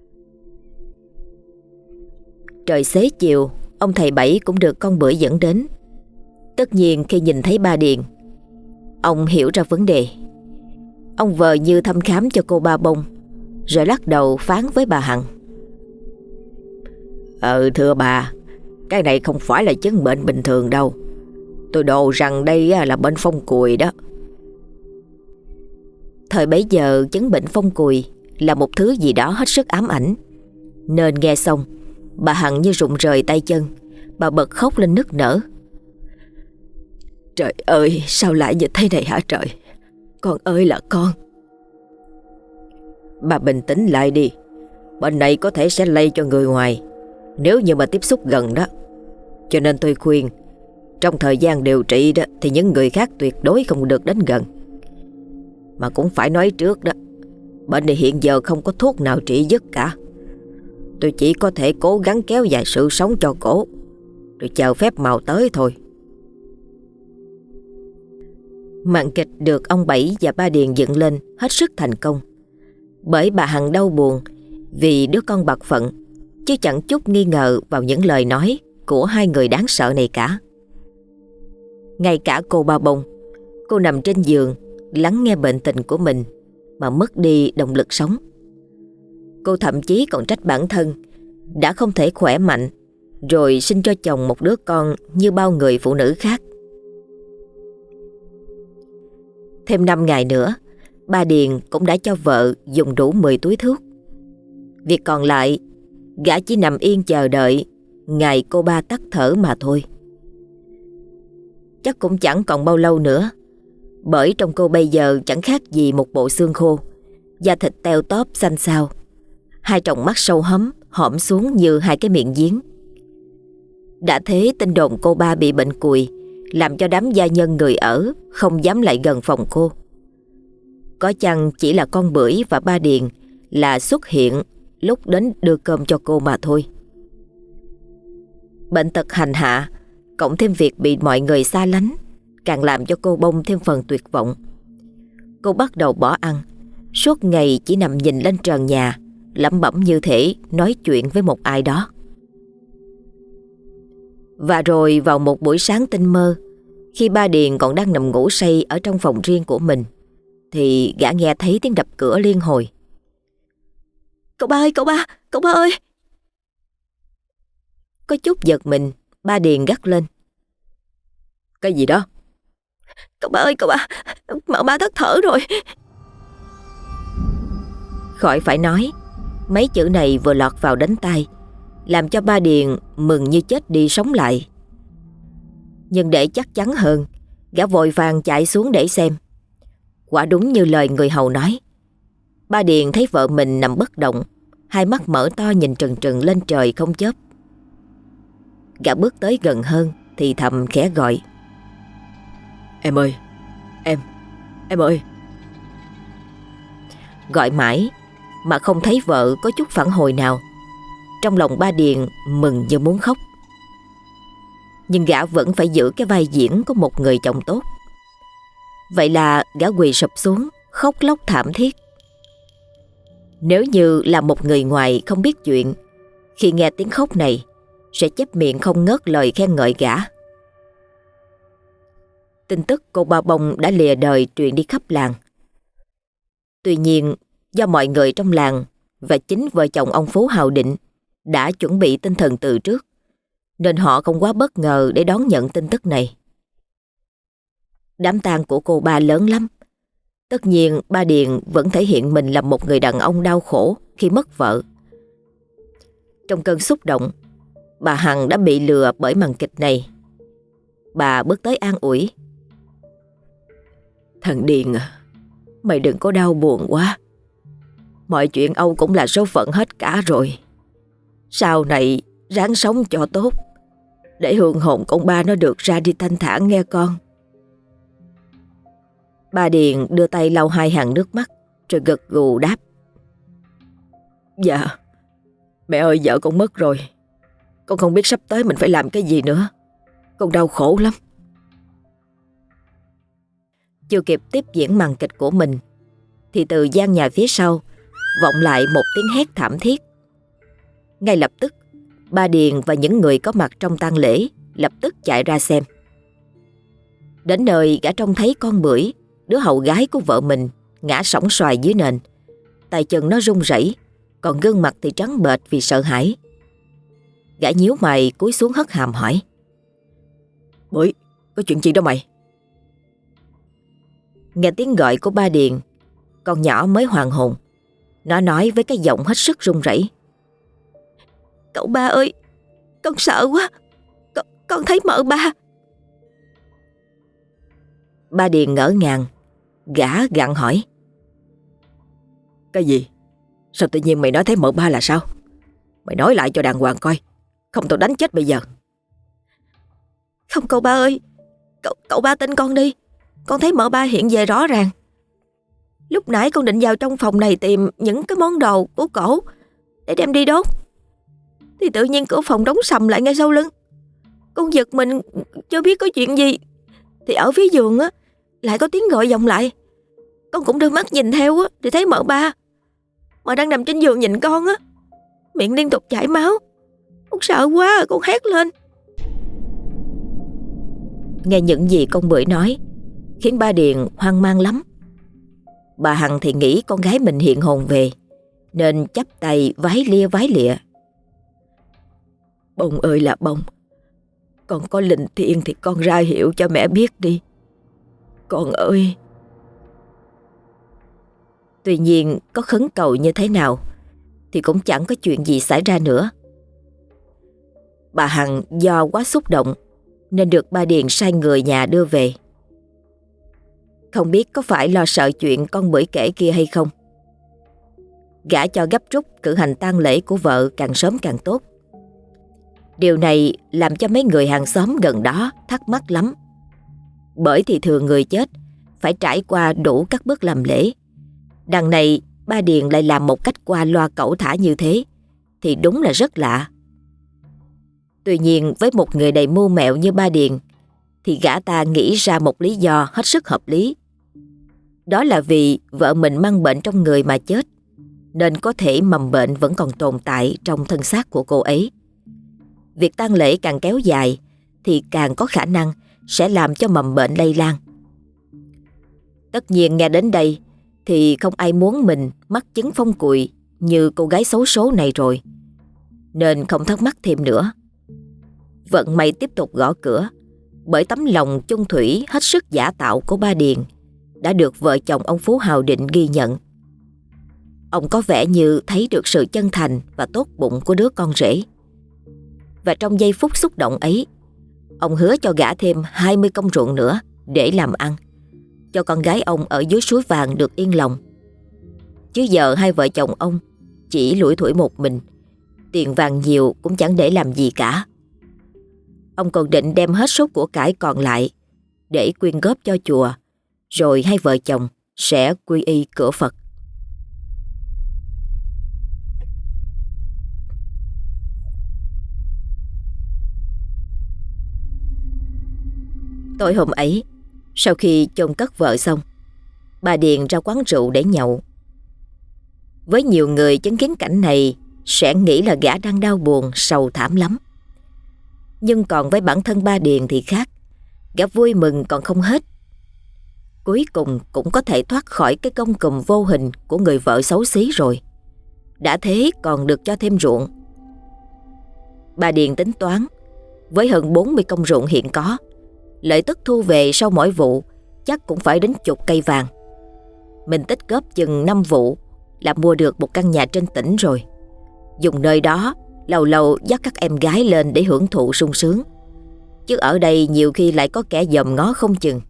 Trời xế chiều, ông thầy Bảy cũng được con Bưởi dẫn đến. Tất nhiên khi nhìn thấy ba Điền, ông hiểu ra vấn đề. Ông vờ như thăm khám cho cô Ba Bông, rồi lắc đầu phán với bà Hằng: Thưa bà, cái này không phải là chứng bệnh bình thường đâu. Tôi đồ rằng đây là bệnh phong cùi đó. Thời bấy giờ chứng bệnh phong cùi là một thứ gì đó hết sức ám ảnh, nên nghe xong bà Hằng như rụng rời tay chân. Bà bật khóc lên nức nở: Trời ơi, sao lại như thế này hả trời? Con ơi là con. Bà bình tĩnh lại đi. Bệnh này có thể sẽ lây cho người ngoài nếu như mà tiếp xúc gần đó. Cho nên tôi khuyên, trong thời gian điều trị đó thì những người khác tuyệt đối không được đến gần. Mà cũng phải nói trước đó, bệnh này hiện giờ không có thuốc nào trị dứt cả. Tôi chỉ có thể cố gắng kéo dài sự sống cho cổ, rồi chờ phép màu tới thôi. Màn kịch được ông Bảy và ba Điền dựng lên hết sức thành công. Bởi bà Hằng đau buồn vì đứa con bạc phận, chứ chẳng chút nghi ngờ vào những lời nói của hai người đáng sợ này cả. Ngay cả cô Ba Bông, cô nằm trên giường lắng nghe bệnh tình của mình mà mất đi động lực sống. Cô thậm chí còn trách bản thân đã không thể khỏe mạnh rồi sinh cho chồng một đứa con như bao người phụ nữ khác. Thêm 5 ngày nữa, ba Điền cũng đã cho vợ dùng đủ 10 túi thuốc. Việc còn lại, gã chỉ nằm yên chờ đợi ngày cô ba tắt thở mà thôi. Chắc cũng chẳng còn bao lâu nữa, bởi trong cô bây giờ chẳng khác gì một bộ xương khô, da thịt teo tóp xanh xao, hai tròng mắt sâu hóm hõm xuống như hai cái miệng giếng. Đã thế tin đồn cô ba bị bệnh cùi làm cho đám gia nhân người ở không dám lại gần phòng cô. Có chăng chỉ là con Bưởi và ba Điền là xuất hiện lúc đến đưa cơm cho cô mà thôi. Bệnh tật hành hạ cộng thêm việc bị mọi người xa lánh càng làm cho cô bông thêm phần tuyệt vọng. Cô bắt đầu bỏ ăn, suốt ngày chỉ nằm nhìn lên trần nhà, lẩm bẩm như thể nói chuyện với một ai đó. Và rồi vào một buổi sáng tinh mơ, khi ba Điền còn đang nằm ngủ say ở trong phòng riêng của mình, thì gã nghe thấy tiếng đập cửa liên hồi. Cậu ba ơi, cậu ba ơi! Có chút giật mình, ba Điền gắt lên. Cái gì đó? Cậu ba ơi, mợ ba thất thở rồi. Khỏi phải nói, mấy chữ này vừa lọt vào đến tai, làm cho ba Điền mừng như chết đi sống lại. Nhưng để chắc chắn hơn, gã vội vàng chạy xuống để xem. Quả đúng như lời người hầu nói. Ba Điền thấy vợ mình nằm bất động, hai mắt mở to nhìn trừng trừng lên trời không chớp. Gã bước tới gần hơn thì thầm khẽ gọi. Em ơi, em ơi. Gọi mãi mà không thấy vợ có chút phản hồi nào. Trong lòng ba Điền mừng như muốn khóc. Nhưng gã vẫn phải giữ cái vai diễn của một người chồng tốt. Vậy là gã quỳ sụp xuống, khóc lóc thảm thiết. Nếu như là một người ngoài không biết chuyện, khi nghe tiếng khóc này sẽ chép miệng không ngớt lời khen ngợi gã. Tin tức cô ba Bông đã lìa đời truyền đi khắp làng. Tuy nhiên, do mọi người trong làng và chính vợ chồng ông Phú Hào Định đã chuẩn bị tinh thần từ trước, nên họ không quá bất ngờ để đón nhận tin tức này. Đám tang của cô ba lớn lắm. Tất nhiên ba Điền vẫn thể hiện mình là một người đàn ông đau khổ khi mất vợ. Trong cơn xúc động, bà Hằng đã bị lừa bởi màn kịch này. Bà bước tới an ủi. Thằng Điền à, mày đừng có đau buồn quá. Mọi chuyện Âu cũng là số phận hết cả rồi. Sau này ráng sống cho tốt, để hương hồn con ba nó được ra đi thanh thản nghe con. Ba Điền đưa tay lau hai hàng nước mắt rồi gật gù đáp. Dạ, mẹ ơi, vợ con mất rồi. Con không biết sắp tới mình phải làm cái gì nữa. Con đau khổ lắm. Chưa kịp tiếp diễn màn kịch của mình thì từ gian nhà phía sau vọng lại một tiếng hét thảm thiết. Ngay lập tức, ba Điền và những người có mặt trong tang lễ lập tức chạy ra xem. Đến nơi gã trông thấy con Bưởi, đứa hầu gái của vợ mình, ngã sõng xoài dưới nền. Tay chân nó run rẩy, còn gương mặt thì trắng bệch vì sợ hãi. Gã nhíu mày cúi xuống hất hàm hỏi. Bưởi, có chuyện gì đó mày? Nghe tiếng gọi của ba Điền, con nhỏ mới hoàn hồn. Nó nói với cái giọng hết sức run rẩy. Cậu ba ơi, con sợ quá. Con thấy mợ ba. Ba Điền ngỡ ngàng, gã gặng hỏi. Cái gì? Sao tự nhiên mày nói thấy mợ ba là sao? Mày nói lại cho đàng hoàng coi, không tao đánh chết bây giờ. Không cậu ba ơi, cậu ba tin con đi. Con thấy mợ ba hiện về rõ ràng. Lúc nãy con định vào trong phòng này tìm những cái món đồ của cổ để đem đi đốt, thì tự nhiên cửa phòng đóng sầm lại ngay sau lưng. Con giật mình chưa biết có chuyện gì, thì ở phía giường á lại có tiếng gọi vọng lại. Con cũng đưa mắt nhìn theo á, thì thấy mợ ba mà đang nằm trên giường nhìn con á, miệng liên tục chảy máu. Con sợ quá, con hét lên. Nghe những gì con Bưởi nói khiến ba Điền hoang mang lắm. Bà Hằng thì nghĩ con gái mình hiện hồn về, nên chắp tay vái lịa. Bông ơi là Bông, con có linh thiêng thì con ra hiệu cho mẹ biết đi. Con ơi. Tuy nhiên có khấn cầu như thế nào thì cũng chẳng có chuyện gì xảy ra nữa. Bà Hằng do quá xúc động nên được ba Điền sai người nhà đưa về. Không biết có phải lo sợ chuyện con Bưởi kể kia hay không, gã cho gấp rút cử hành tang lễ của vợ càng sớm càng tốt. Điều này làm cho mấy người hàng xóm gần đó thắc mắc lắm. Bởi thì thường người chết phải trải qua đủ các bước làm lễ. Đằng này ba Điền lại làm một cách qua loa cẩu thả như thế thì đúng là rất lạ. Tuy nhiên với một người đầy mưu mẹo như ba Điền thì gã ta nghĩ ra một lý do hết sức hợp lý. Đó là vì vợ mình mang bệnh trong người mà chết, nên có thể mầm bệnh vẫn còn tồn tại trong thân xác của cô ấy. Việc tang lễ càng kéo dài thì càng có khả năng sẽ làm cho mầm bệnh lây lan. Tất nhiên nghe đến đây thì không ai muốn mình mắc chứng phong cùi như cô gái xấu số này rồi, nên không thắc mắc thêm nữa. Vận may tiếp tục gõ cửa, bởi tấm lòng chung thủy hết sức giả tạo của ba Điền đã được vợ chồng ông Phú Hào Định ghi nhận. Ông có vẻ như thấy được sự chân thành và tốt bụng của đứa con rể. Và trong giây phút xúc động ấy, ông hứa cho gả thêm 20 công ruộng nữa để làm ăn, cho con gái ông ở dưới suối vàng được yên lòng. Chứ giờ hai vợ chồng ông chỉ lủi thủi một mình, tiền vàng nhiều cũng chẳng để làm gì cả. Ông còn định đem hết số của cải còn lại để quyên góp cho chùa, rồi hai vợ chồng sẽ quy y cửa Phật. Tối hôm ấy, sau khi chôn cất vợ xong, bà Điền ra quán rượu để nhậu. Với nhiều người chứng kiến cảnh này sẽ nghĩ là gã đang đau buồn, sầu thảm lắm. Nhưng còn với bản thân ba Điền thì khác, gã vui mừng còn không hết. Cuối cùng cũng có thể thoát khỏi cái gông cùm vô hình của người vợ xấu xí rồi. Đã thế còn được cho thêm ruộng. Bà Điền tính toán, với hơn 40 công ruộng hiện có, lợi tức thu về sau mỗi vụ chắc cũng phải đến chục cây vàng. Mình tích góp chừng 5 vụ là mua được một căn nhà trên tỉnh rồi. Dùng nơi đó lâu lâu dắt các em gái lên để hưởng thụ sung sướng. Chứ ở đây nhiều khi lại có kẻ dòm ngó không chừng.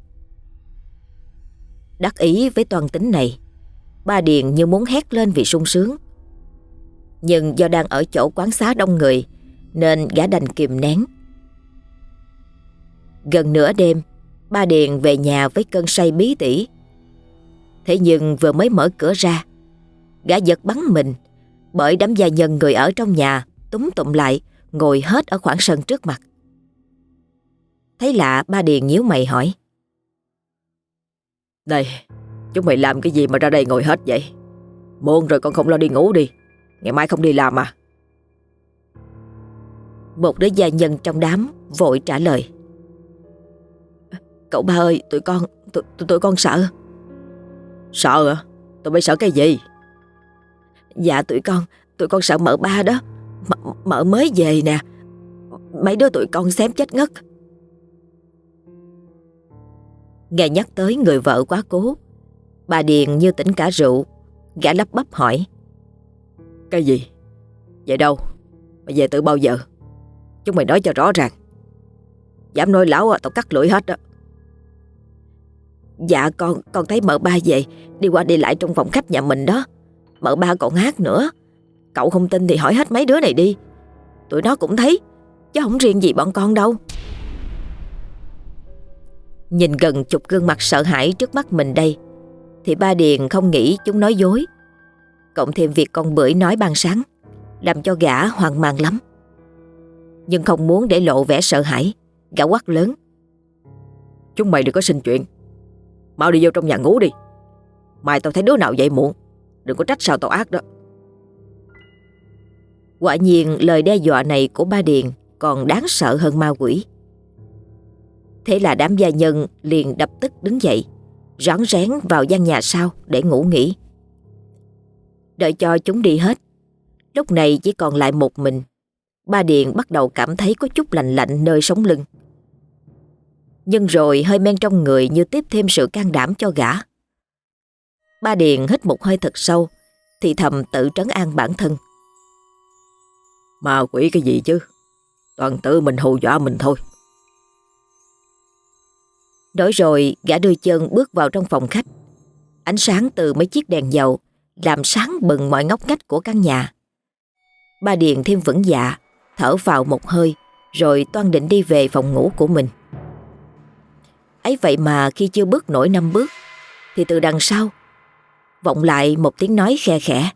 Đắc ý với toan tính này, ba Điền như muốn hét lên vì sung sướng. Nhưng do đang ở chỗ quán xá đông người nên gã đành kìm nén. Gần nửa đêm, ba Điền về nhà với cơn say bí tỉ. Thế nhưng vừa mới mở cửa ra, gã giật bắn mình bởi đám gia nhân người ở trong nhà túm tụm lại ngồi hết ở khoảng sân trước mặt. Thấy lạ, ba Điền nhíu mày hỏi: Đây, chúng mày làm cái gì mà ra đây ngồi hết vậy? Muộn rồi con không lo đi ngủ đi, ngày mai không đi làm à? Một đứa gia nhân trong đám vội trả lời: Cậu ba ơi, tụi con sợ. Sợ hả? Tụi bay sợ cái gì? Dạ tụi con sợ mợ ba đó. Mợ mới về nè, mấy đứa tụi con xém chết ngất. Nghe nhắc tới người vợ quá cố, bà Điền như tỉnh cả rượu. Gã lắp bắp hỏi: Cái gì? Về đâu? Mày về từ bao giờ? Chúng mày nói cho rõ ràng. Dám nói láo tao cắt lưỡi hết đó. Dạ con thấy mợ ba về đi qua đi lại trong phòng khách nhà mình đó. Mợ ba còn hát nữa. Cậu không tin thì hỏi hết mấy đứa này đi. Tụi nó cũng thấy, chứ không riêng gì bọn con đâu. Nhìn gần chục gương mặt sợ hãi trước mắt mình đây, thì ba Điền không nghĩ chúng nói dối. Cộng thêm việc con bưởi nói ban sáng, làm cho gã hoang mang lắm. Nhưng không muốn để lộ vẻ sợ hãi, gã quát lớn: Chúng mày đừng có sinh chuyện, mau đi vô trong nhà ngủ đi. Mai tao thấy đứa nào dậy muộn, đừng có trách sao tao ác đó. Quả nhiên lời đe dọa này của ba Điền còn đáng sợ hơn ma quỷ. Thế là đám gia nhân liền đập tức đứng dậy, rón rén vào gian nhà sau để ngủ nghỉ. Đợi cho chúng đi hết, lúc này chỉ còn lại một mình, ba Điền bắt đầu cảm thấy có chút lạnh lạnh nơi sống lưng. Nhưng rồi hơi men trong người như tiếp thêm sự can đảm cho gã. Ba Điền hít một hơi thật sâu, thì thầm tự trấn an bản thân: Ma quỷ cái gì chứ, toàn tự mình hù dọa mình thôi. Nói rồi gã đưa chân bước vào trong phòng khách. Ánh sáng từ mấy chiếc đèn dầu làm sáng bừng mọi ngóc ngách của căn nhà. Ba Điền thêm vững dạ, thở vào một hơi, rồi toan định đi về phòng ngủ của mình. Ấy vậy mà khi chưa bước nổi 5 bước thì từ đằng sau vọng lại một tiếng nói khe khẽ.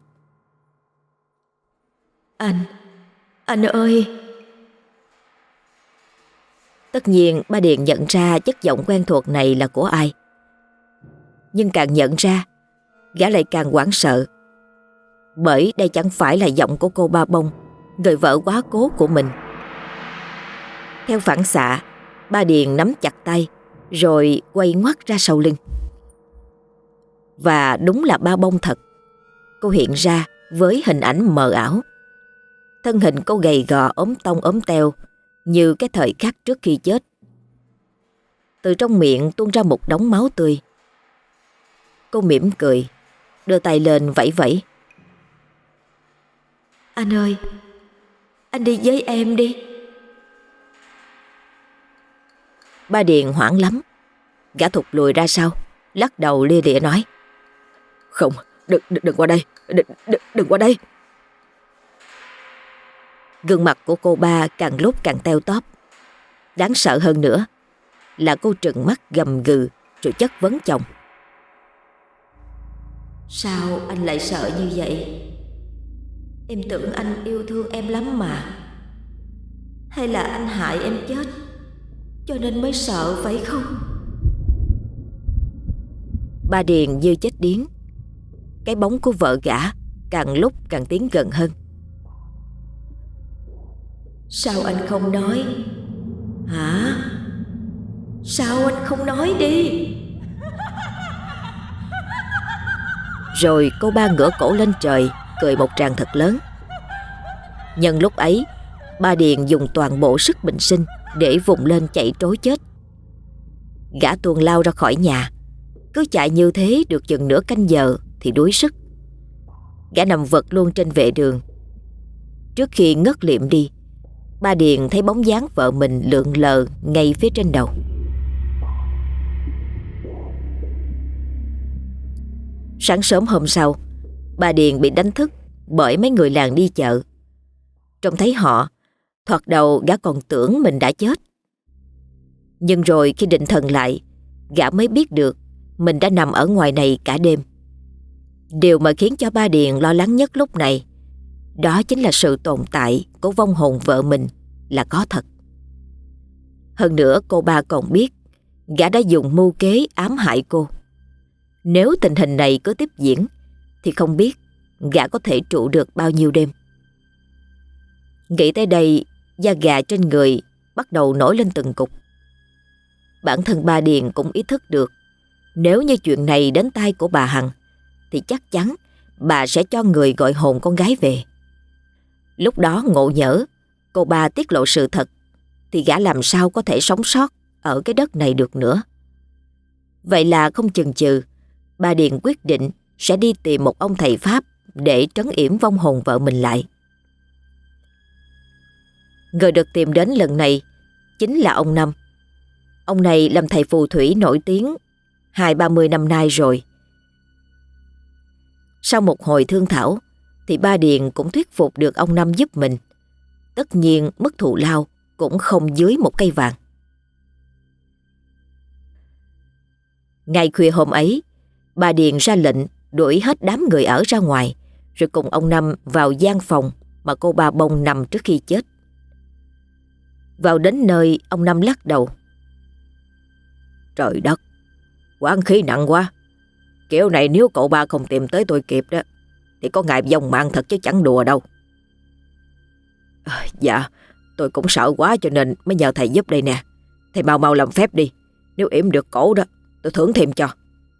Anh ơi. Tất nhiên ba Điền nhận ra chất giọng quen thuộc này là của ai. Nhưng càng nhận ra, gã lại càng hoảng sợ. Bởi đây chẳng phải là giọng của cô Ba Bông, người vợ quá cố của mình. Theo phản xạ, ba Điền nắm chặt tay rồi quay ngoắt ra sau lưng. Và đúng là Ba Bông thật. Cô hiện ra với hình ảnh mờ ảo. Thân hình cô gầy gò ốm tông ốm teo như cái thời khắc trước khi chết. Từ trong miệng tuôn ra một đống máu tươi. Cô mỉm cười, đưa tay lên vẫy vẫy. Anh ơi, anh đi với em đi. Ba Điền hoảng lắm. Gã thụt lùi ra sau, lắc đầu lia lịa nói: Không, đừng qua đây, đừng qua đây. Gương mặt của cô Ba càng lúc càng teo tóp. Đáng sợ hơn nữa là cô trừng mắt gầm gừ rồi chất vấn chồng: Sao anh lại sợ như vậy? Em tưởng anh yêu thương em lắm mà. Hay là anh hại em chết cho nên mới sợ phải không? Ba Điền như chết điếng. Cái bóng của vợ gã càng lúc càng tiến gần hơn. Sao anh không nói? Hả? Sao anh không nói đi? Rồi cô Ba ngửa cổ lên trời, cười một tràng thật lớn. Nhân lúc ấy, ba Điền dùng toàn bộ sức bình sinh để vùng lên chạy trối chết. Gã tuồn lao ra khỏi nhà. Cứ chạy như thế được chừng nửa canh giờ thì đuối sức. Gã nằm vật luôn trên vệ đường. Trước khi ngất liệm đi, ba Điền thấy bóng dáng vợ mình lượn lờ ngay phía trên đầu. Sáng sớm hôm sau, bà Điền bị đánh thức bởi mấy người làng đi chợ. Trông thấy họ, thoạt đầu gã còn tưởng mình đã chết. Nhưng rồi khi định thần lại, gã mới biết được mình đã nằm ở ngoài này cả đêm. Điều mà khiến cho ba Điền lo lắng nhất lúc này, đó chính là sự tồn tại của vong hồn vợ mình là có thật. Hơn nữa cô Ba còn biết gã đã dùng mưu kế ám hại cô. Nếu tình hình này cứ tiếp diễn thì không biết gã có thể trụ được bao nhiêu đêm. Nghĩ tới đây, da gà trên người bắt đầu nổi lên từng cục. Bản thân ba Điền cũng ý thức được, nếu như chuyện này đến tai của bà Hằng thì chắc chắn bà sẽ cho người gọi hồn con gái về. Lúc đó ngộ nhỡ cô Ba tiết lộ sự thật thì gã làm sao có thể sống sót ở cái đất này được nữa. Vậy là không chần chừ, ba Điền quyết định sẽ đi tìm một ông thầy Pháp để trấn yểm vong hồn vợ mình lại. Người được tìm đến lần này chính là ông Năm. Ông này làm thầy phù thủy nổi tiếng 20-30 năm nay rồi. Sau một hồi thương thảo thì ba Điền cũng thuyết phục được ông Năm giúp mình. Tất nhiên mức thù lao cũng không dưới một cây vàng. Ngày khuya hôm ấy, bà Điền ra lệnh đuổi hết đám người ở ra ngoài, rồi cùng ông Năm vào gian phòng mà cô Ba Bông nằm trước khi chết. Vào đến nơi, ông Năm lắc đầu: Trời đất, oán khí nặng quá. Kiểu này nếu cậu Ba không tìm tới tôi kịp đó thì có ngày vong mạng thật chứ chẳng đùa đâu. Dạ, tôi cũng sợ quá cho nên mới nhờ thầy giúp đây nè. Thầy mau mau làm phép đi. Nếu yểm được cổ đó, tôi thưởng thêm cho.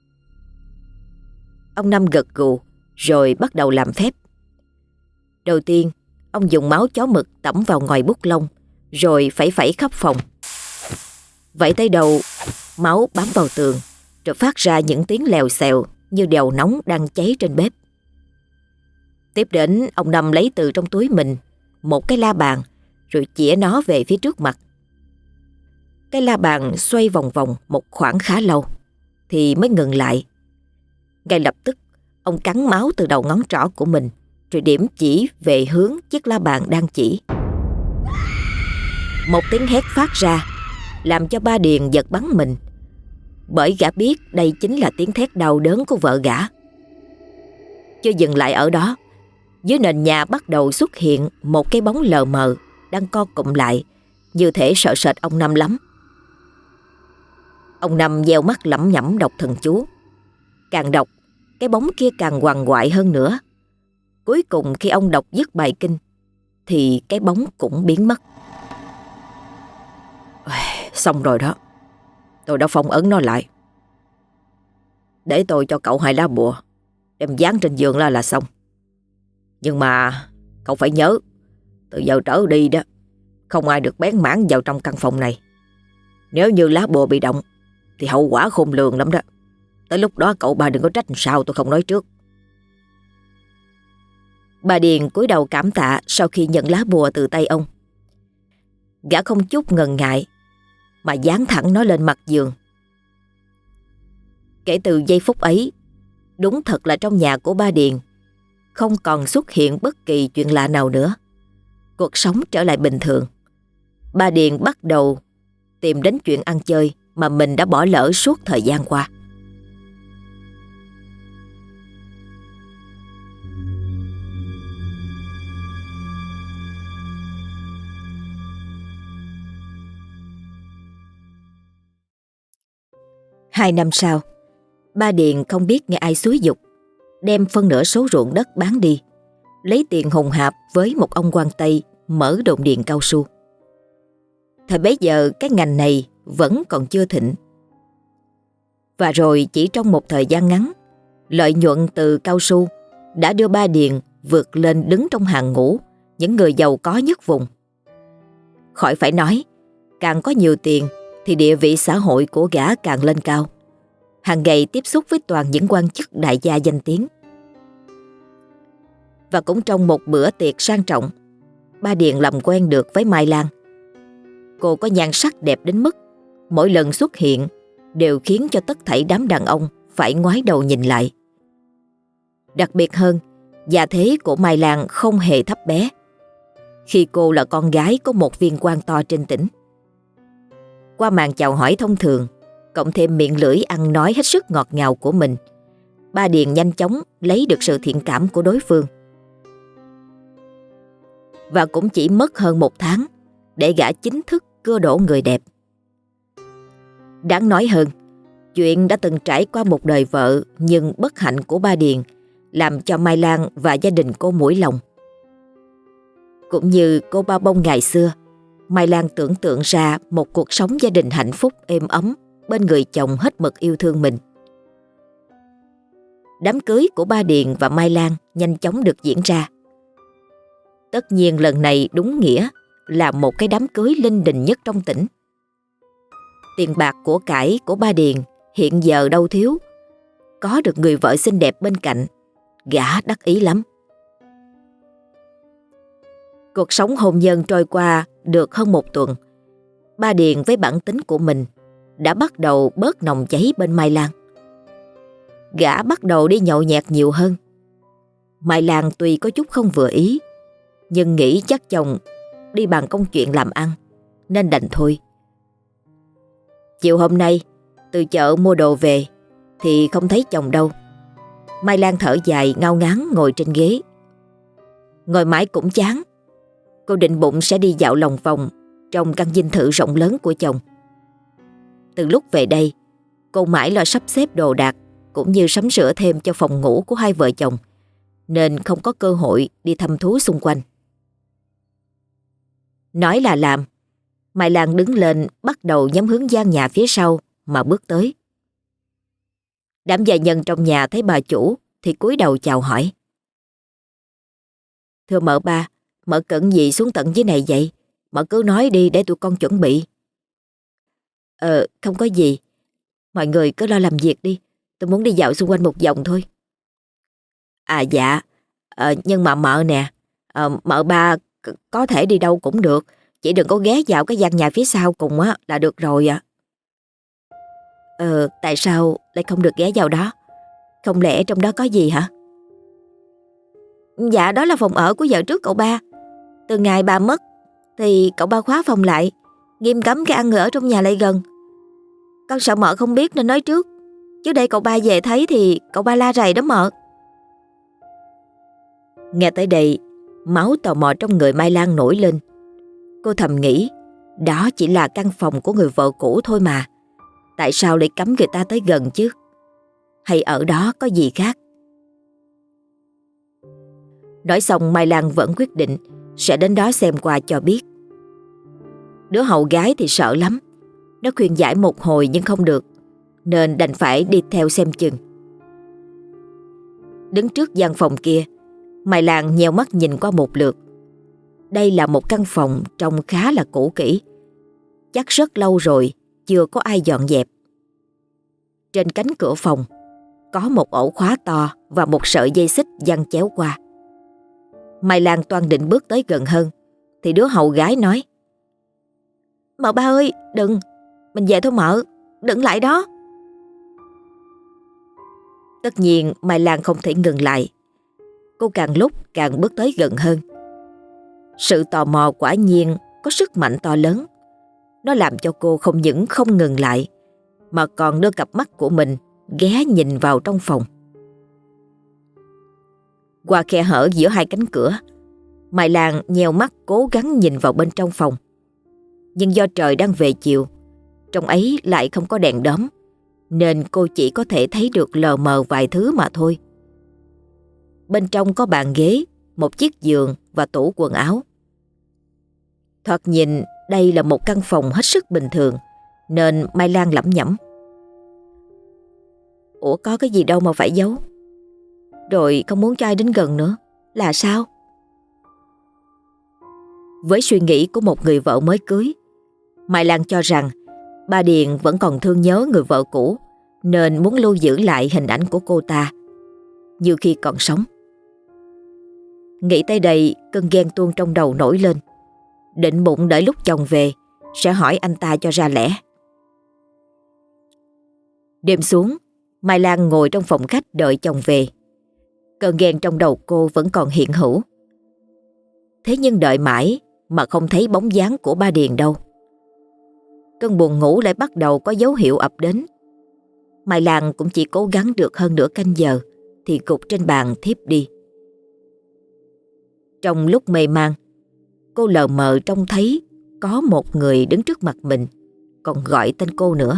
Ông Năm gật gù rồi bắt đầu làm phép. Đầu tiên, ông dùng máu chó mực tẩm vào ngòi bút lông rồi phẩy phẩy khắp phòng. Vẫy tới đầu, máu bám vào tường rồi phát ra những tiếng lèo xèo như đèo nóng đang cháy trên bếp. Tiếp đến, ông Năm lấy từ trong túi mình một cái la bàn rồi chĩa nó về phía trước mặt. Cái la bàn xoay vòng vòng một khoảng khá lâu thì mới ngừng lại. Ngay lập tức, ông cắn máu từ đầu ngón trỏ của mình rồi điểm chỉ về hướng chiếc la bàn đang chỉ. Một tiếng hét phát ra làm cho ba Điền giật bắn mình. bởi gã biết đây chính là tiếng thét đau đớn của vợ gã. Chưa dừng lại ở đó, dưới nền nhà bắt đầu xuất hiện một cái bóng lờ mờ đang co cụm lại, như thể sợ sệt ông Năm lắm. Ông Năm nheo mắt lẩm nhẩm đọc thần chú. Càng đọc, cái bóng kia càng quằn quại hơn nữa. Cuối cùng khi ông đọc dứt bài kinh thì cái bóng cũng biến mất. Xong rồi đó, tôi đã phong ấn nó lại. Để tôi cho cậu 2 lá bùa, đem dán trên giường là xong. Nhưng mà cậu phải nhớ, từ giờ trở đi đó, không ai được bén mảng vào trong căn phòng này. Nếu như lá bùa bị động thì hậu quả khôn lường lắm đó. Tới lúc đó cậu ba đừng có trách sao tôi không nói trước. Bà Điền cúi đầu cảm tạ sau khi nhận lá bùa từ tay ông. Gã không chút ngần ngại mà dán thẳng nó lên mặt giường. Kể từ giây phút ấy, đúng thật là trong nhà của ba Điền không còn xuất hiện bất kỳ chuyện lạ nào nữa. Cuộc sống trở lại bình thường. Ba Điền bắt đầu tìm đến chuyện ăn chơi mà mình đã bỏ lỡ suốt thời gian qua. Hai năm sau, ba Điền không biết nghe ai xúi giục, đem phân nửa số ruộng đất bán đi, lấy tiền hùng hạp với một ông quan Tây mở đồn điền cao su. Thời bấy giờ cái ngành này vẫn còn chưa thịnh. Và rồi chỉ trong một thời gian ngắn, lợi nhuận từ cao su đã đưa ba Điền vượt lên đứng trong hàng ngũ những người giàu có nhất vùng. Khỏi phải nói, càng có nhiều tiền thì địa vị xã hội của gã càng lên cao. Hàng ngày tiếp xúc với toàn những quan chức đại gia danh tiếng. Và cũng trong một bữa tiệc sang trọng, ba Điền làm quen được với Mai Lan. Cô có nhan sắc đẹp đến mức mỗi lần xuất hiện đều khiến cho tất thảy đám đàn ông phải ngoái đầu nhìn lại. Đặc biệt hơn, gia thế của Mai Lan không hề thấp bé, khi cô là con gái có một viên quan to trên tỉnh. Qua màn chào hỏi thông thường, cộng thêm miệng lưỡi ăn nói hết sức ngọt ngào của mình, ba Điền nhanh chóng lấy được sự thiện cảm của đối phương. Và cũng chỉ mất hơn 1 tháng để gã chính thức cưa đổ người đẹp. Đáng nói hơn, chuyện đã từng trải qua một đời vợ nhưng bất hạnh của ba Điền làm cho Mai Lan và gia đình cô mũi lòng. Cũng như cô Ba Bông ngày xưa, Mai Lan tưởng tượng ra một cuộc sống gia đình hạnh phúc êm ấm bên người chồng hết mực yêu thương mình. Đám cưới của ba Điền và Mai Lan nhanh chóng được diễn ra. Tất nhiên lần này đúng nghĩa là một cái đám cưới linh đình nhất trong tỉnh. Tiền bạc của cải của ba Điền hiện giờ đâu thiếu. Có được người vợ xinh đẹp bên cạnh, gã đắc ý lắm. Cuộc sống hôn nhân trôi qua được hơn 1 tuần. Ba Điền với bản tính của mình đã bắt đầu bớt nồng cháy bên Mai Lan. Gã bắt đầu đi nhậu nhẹt nhiều hơn. Mai Lan tuy có chút không vừa ý, nhưng nghĩ chắc chồng đi bàn công chuyện làm ăn nên đành thôi. Chiều hôm nay từ chợ mua đồ về thì không thấy chồng đâu. Mai Lan thở dài ngao ngán ngồi trên ghế. Ngồi mãi cũng chán. Cô định bụng sẽ đi dạo lòng vòng trong căn dinh thự rộng lớn của chồng. Từ lúc về đây, cô mãi lo sắp xếp đồ đạc cũng như sắm sửa thêm cho phòng ngủ của hai vợ chồng, nên không có cơ hội đi thăm thú xung quanh. Nói là làm, Mai Lan đứng lên bắt đầu nhắm hướng gian nhà phía sau mà bước tới. Đám gia nhân trong nhà thấy bà chủ thì cúi đầu chào hỏi. Thưa mợ ba, mợ cần gì xuống tận dưới này vậy? Mợ cứ nói đi để tụi con chuẩn bị. Không có gì. Mọi người cứ lo làm việc đi. Tôi muốn đi dạo xung quanh một vòng thôi. À dạ. Nhưng mà mợ nè, mợ ba có thể đi đâu cũng được. Chỉ đừng có ghé vào cái gian nhà phía sau cùng á là được rồi ạ. Tại sao lại không được ghé vào đó? Không lẽ trong đó có gì hả? Dạ, đó là phòng ở của vợ trước cậu ba. Từ ngày bà mất thì cậu ba khóa phòng lại, nghiêm cấm cái ăn người ở trong nhà lại gần. Con sợ mợ không biết nên nói trước. Trước đây cậu ba về thấy thì cậu ba la rầy đó mợ. Nghe tới đây, máu tò mò trong người Mai Lan nổi lên. Cô thầm nghĩ, đó chỉ là căn phòng của người vợ cũ thôi mà. Tại sao lại cấm người ta tới gần chứ? Hay ở đó có gì khác? Nói xong, Mai Lan vẫn quyết định sẽ đến đó xem qua cho biết. Đứa hầu gái thì sợ lắm. Nó khuyên giải một hồi nhưng không được, nên đành phải đi theo xem chừng. Đứng trước gian phòng kia, Mai Lan nheo mắt nhìn qua một lượt. Đây là một căn phòng trông khá là cũ kỹ. Chắc rất lâu rồi chưa có ai dọn dẹp. Trên cánh cửa phòng có một ổ khóa to và một sợi dây xích giăng chéo qua. Mai Lan toan định bước tới gần hơn thì đứa hầu gái nói: Mợ ba ơi, đừng, mình về thôi mợ, đừng lại đó. Tất nhiên Mai Lan không thể ngừng lại. Cô càng lúc càng bước tới gần hơn. Sự tò mò quả nhiên có sức mạnh to lớn. Nó làm cho cô không những không ngừng lại, mà còn đưa cặp mắt của mình ghé nhìn vào trong phòng. Qua khe hở giữa hai cánh cửa, Mai Lan nheo mắt cố gắng nhìn vào bên trong phòng. Nhưng do trời đang về chiều, trong ấy lại không có đèn đóm, nên cô chỉ có thể thấy được lờ mờ vài thứ mà thôi. Bên trong có bàn ghế, một chiếc giường và tủ quần áo. Thoạt nhìn đây là một căn phòng hết sức bình thường, nên Mai Lan lẩm nhẩm: Ủa, có cái gì đâu mà phải giấu. Rồi không muốn cho ai đến gần nữa là sao? Với suy nghĩ của một người vợ mới cưới, Mai Lan cho rằng ba Điền vẫn còn thương nhớ người vợ cũ, nên muốn lưu giữ lại hình ảnh của cô ta như khi còn sống. Nghĩ tới đây, cơn ghen tuông trong đầu nổi lên. Định bụng đợi lúc chồng về sẽ hỏi anh ta cho ra lẽ. Đêm xuống, Mai Lan ngồi trong phòng khách đợi chồng về. Cơn ghen trong đầu cô vẫn còn hiện hữu. Thế nhưng đợi mãi mà không thấy bóng dáng của ba Điền đâu. Cơn buồn ngủ lại bắt đầu có dấu hiệu ập đến. Mai Lan cũng chỉ cố gắng được hơn nửa canh giờ thì gục trên bàn thiếp đi. Trong lúc mê man, cô lờ mờ trông thấy có một người đứng trước mặt mình, còn gọi tên cô nữa.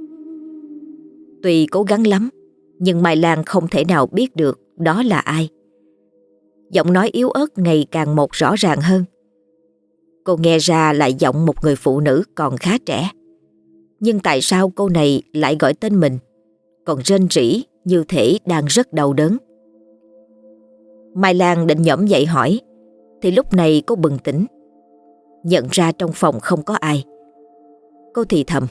Tuy cố gắng lắm, nhưng Mai Lan không thể nào biết được đó là ai. Giọng nói yếu ớt ngày càng một rõ ràng hơn. Cô nghe ra là giọng một người phụ nữ còn khá trẻ. Nhưng tại sao cô này lại gọi tên mình, còn rên rỉ như thể đang rất đau đớn? Mai Lan định nhổm dậy hỏi, thì lúc này cô bừng tỉnh, nhận ra trong phòng không có ai. Cô thì thầm: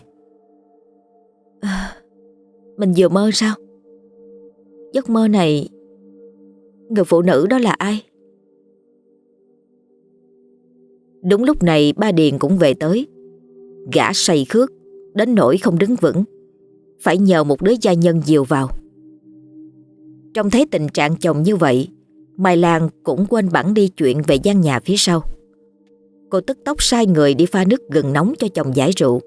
Mình vừa mơ sao? Giấc mơ này, người phụ nữ đó là ai? Đúng lúc này ba Điền cũng về tới. Gã say khước đến nỗi không đứng vững, phải nhờ một đứa gia nhân dìu vào. Trông thấy tình trạng chồng như vậy, Mai Lan cũng quên bẵng đi chuyện về gian nhà phía sau. Cô tức tốc sai người đi pha nước gừng nóng cho chồng giải rượu.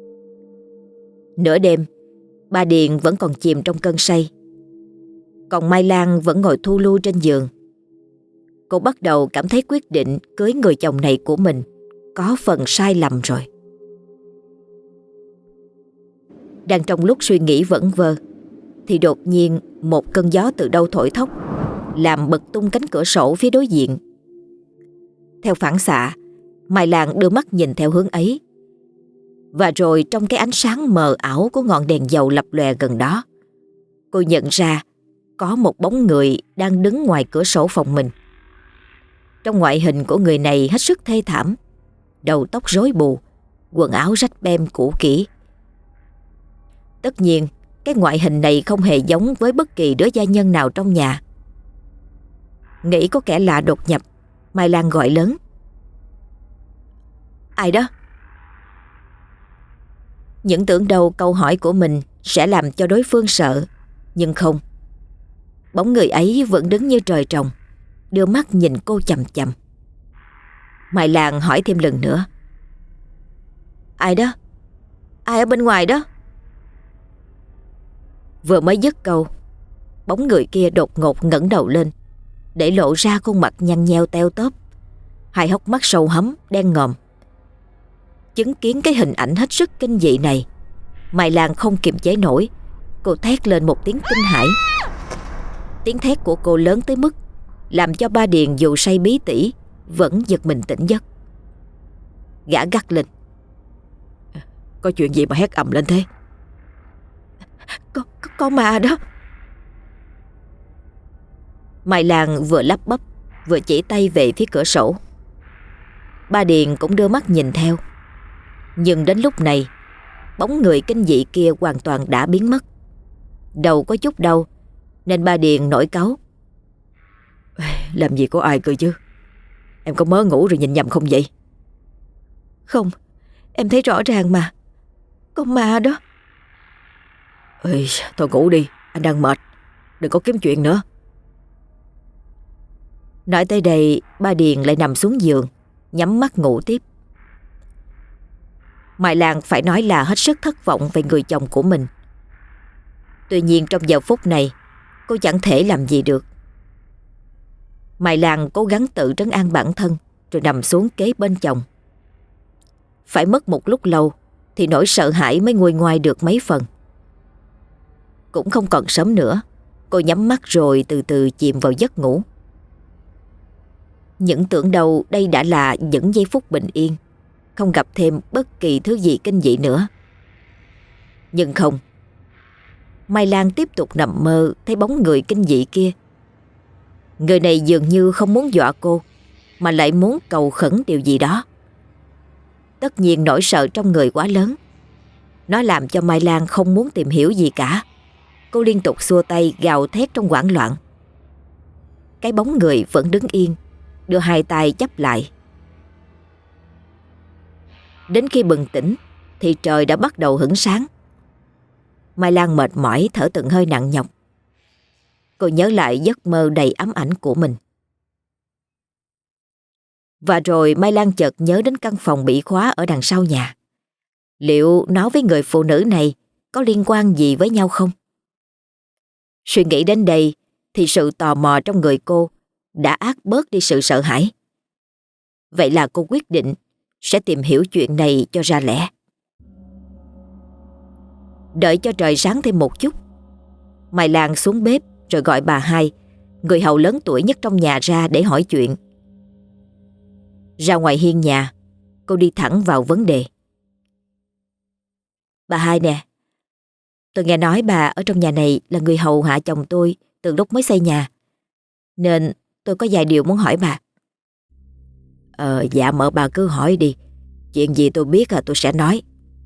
Nửa đêm, ba Điền vẫn còn chìm trong cơn say, còn Mai Lan vẫn ngồi thu lu trên giường. Cô bắt đầu cảm thấy quyết định cưới người chồng này của mình có phần sai lầm rồi. Đang trong lúc suy nghĩ vẩn vơ, thì đột nhiên một cơn gió từ đâu thổi thốc, làm bật tung cánh cửa sổ phía đối diện. Theo phản xạ, Mai Lan đưa mắt nhìn theo hướng ấy. Và rồi trong cái ánh sáng mờ ảo của ngọn đèn dầu lập lòe gần đó, cô nhận ra có một bóng người đang đứng ngoài cửa sổ phòng mình. Trong ngoại hình của người này hết sức thê thảm, đầu tóc rối bù, quần áo rách bem cũ kỹ. Tất nhiên, cái ngoại hình này không hề giống với bất kỳ đứa gia nhân nào trong nhà. Nghĩ có kẻ lạ đột nhập, Mai Lan gọi lớn: Ai đó? Những tưởng đâu câu hỏi của mình sẽ làm cho đối phương sợ, nhưng không. Bóng người ấy vẫn đứng như trời trồng, đưa mắt nhìn cô chằm chằm. Mai Lan hỏi thêm lần nữa: Ai đó? Ai ở bên ngoài đó? Vừa mới dứt câu, bóng người kia đột ngột ngẩng đầu lên, để lộ ra khuôn mặt nhăn nheo teo tóp, hai hốc mắt sâu hắm đen ngòm. Chứng kiến cái hình ảnh hết sức kinh dị này, Mai Lan không kiềm chế nổi, cô thét lên một tiếng kinh hãi. Tiếng thét của cô lớn tới mức làm cho ba Điền dù say bí tỉ vẫn giật mình tỉnh giấc. Gã gắt lên: Có chuyện gì mà hét ầm lên thế? Con ma đó. Mai Lan vừa lắp bắp vừa chỉ tay về phía cửa sổ. Ba Điền cũng đưa mắt nhìn theo. Nhưng đến lúc này, bóng người kinh dị kia hoàn toàn đã biến mất. Đầu có chút đau nên ba Điền nổi cáu: Làm gì có ai cơ chứ? Em có mơ ngủ rồi nhìn nhầm không vậy? Không, em thấy rõ ràng mà. Con ma đó. Ê, thôi ngủ đi, anh đang mệt. Đừng có kiếm chuyện nữa. Nói tới đây, ba Điền lại nằm xuống giường, nhắm mắt ngủ tiếp. Mai Lan phải nói là hết sức thất vọng về người chồng của mình. Tuy nhiên trong giờ phút này, cô chẳng thể làm gì được. Mai Lan cố gắng tự trấn an bản thân, rồi nằm xuống kế bên chồng. Phải mất một lúc lâu thì nỗi sợ hãi mới nguôi ngoai được mấy phần. Cũng không còn sớm nữa, cô nhắm mắt rồi từ từ chìm vào giấc ngủ. Những tưởng đâu đây đã là những giây phút bình yên, không gặp thêm bất kỳ thứ gì kinh dị nữa. Nhưng không, Mai Lan tiếp tục nằm mơ thấy bóng người kinh dị kia. Người này dường như không muốn dọa cô, mà lại muốn cầu khẩn điều gì đó. Tất nhiên nỗi sợ trong người quá lớn, nó làm cho Mai Lan không muốn tìm hiểu gì cả. Cô liên tục xua tay gào thét trong hoảng loạn. Cái bóng người vẫn đứng yên, đưa hai tay chắp lại. Đến khi bừng tỉnh thì trời đã bắt đầu hửng sáng. Mai Lan mệt mỏi thở từng hơi nặng nhọc. Cô nhớ lại giấc mơ đầy ám ảnh của mình. Và rồi Mai Lan chợt nhớ đến căn phòng bị khóa ở đằng sau nhà. Liệu nó với người phụ nữ này có liên quan gì với nhau không? Suy nghĩ đến đây thì sự tò mò trong người cô đã át bớt đi sự sợ hãi. Vậy là cô quyết định sẽ tìm hiểu chuyện này cho ra lẽ. Đợi cho trời sáng thêm một chút, Mai Lan xuống bếp rồi gọi bà Hai, người hầu lớn tuổi nhất trong nhà ra để hỏi chuyện. Ra ngoài hiên nhà, cô đi thẳng vào vấn đề. Bà Hai nè, tôi nghe nói bà ở trong nhà này là người hầu hạ chồng tôi từ lúc mới xây nhà, nên tôi có vài điều muốn hỏi bà. Dạ mợ bà cứ hỏi đi. Chuyện gì tôi biết tôi sẽ nói.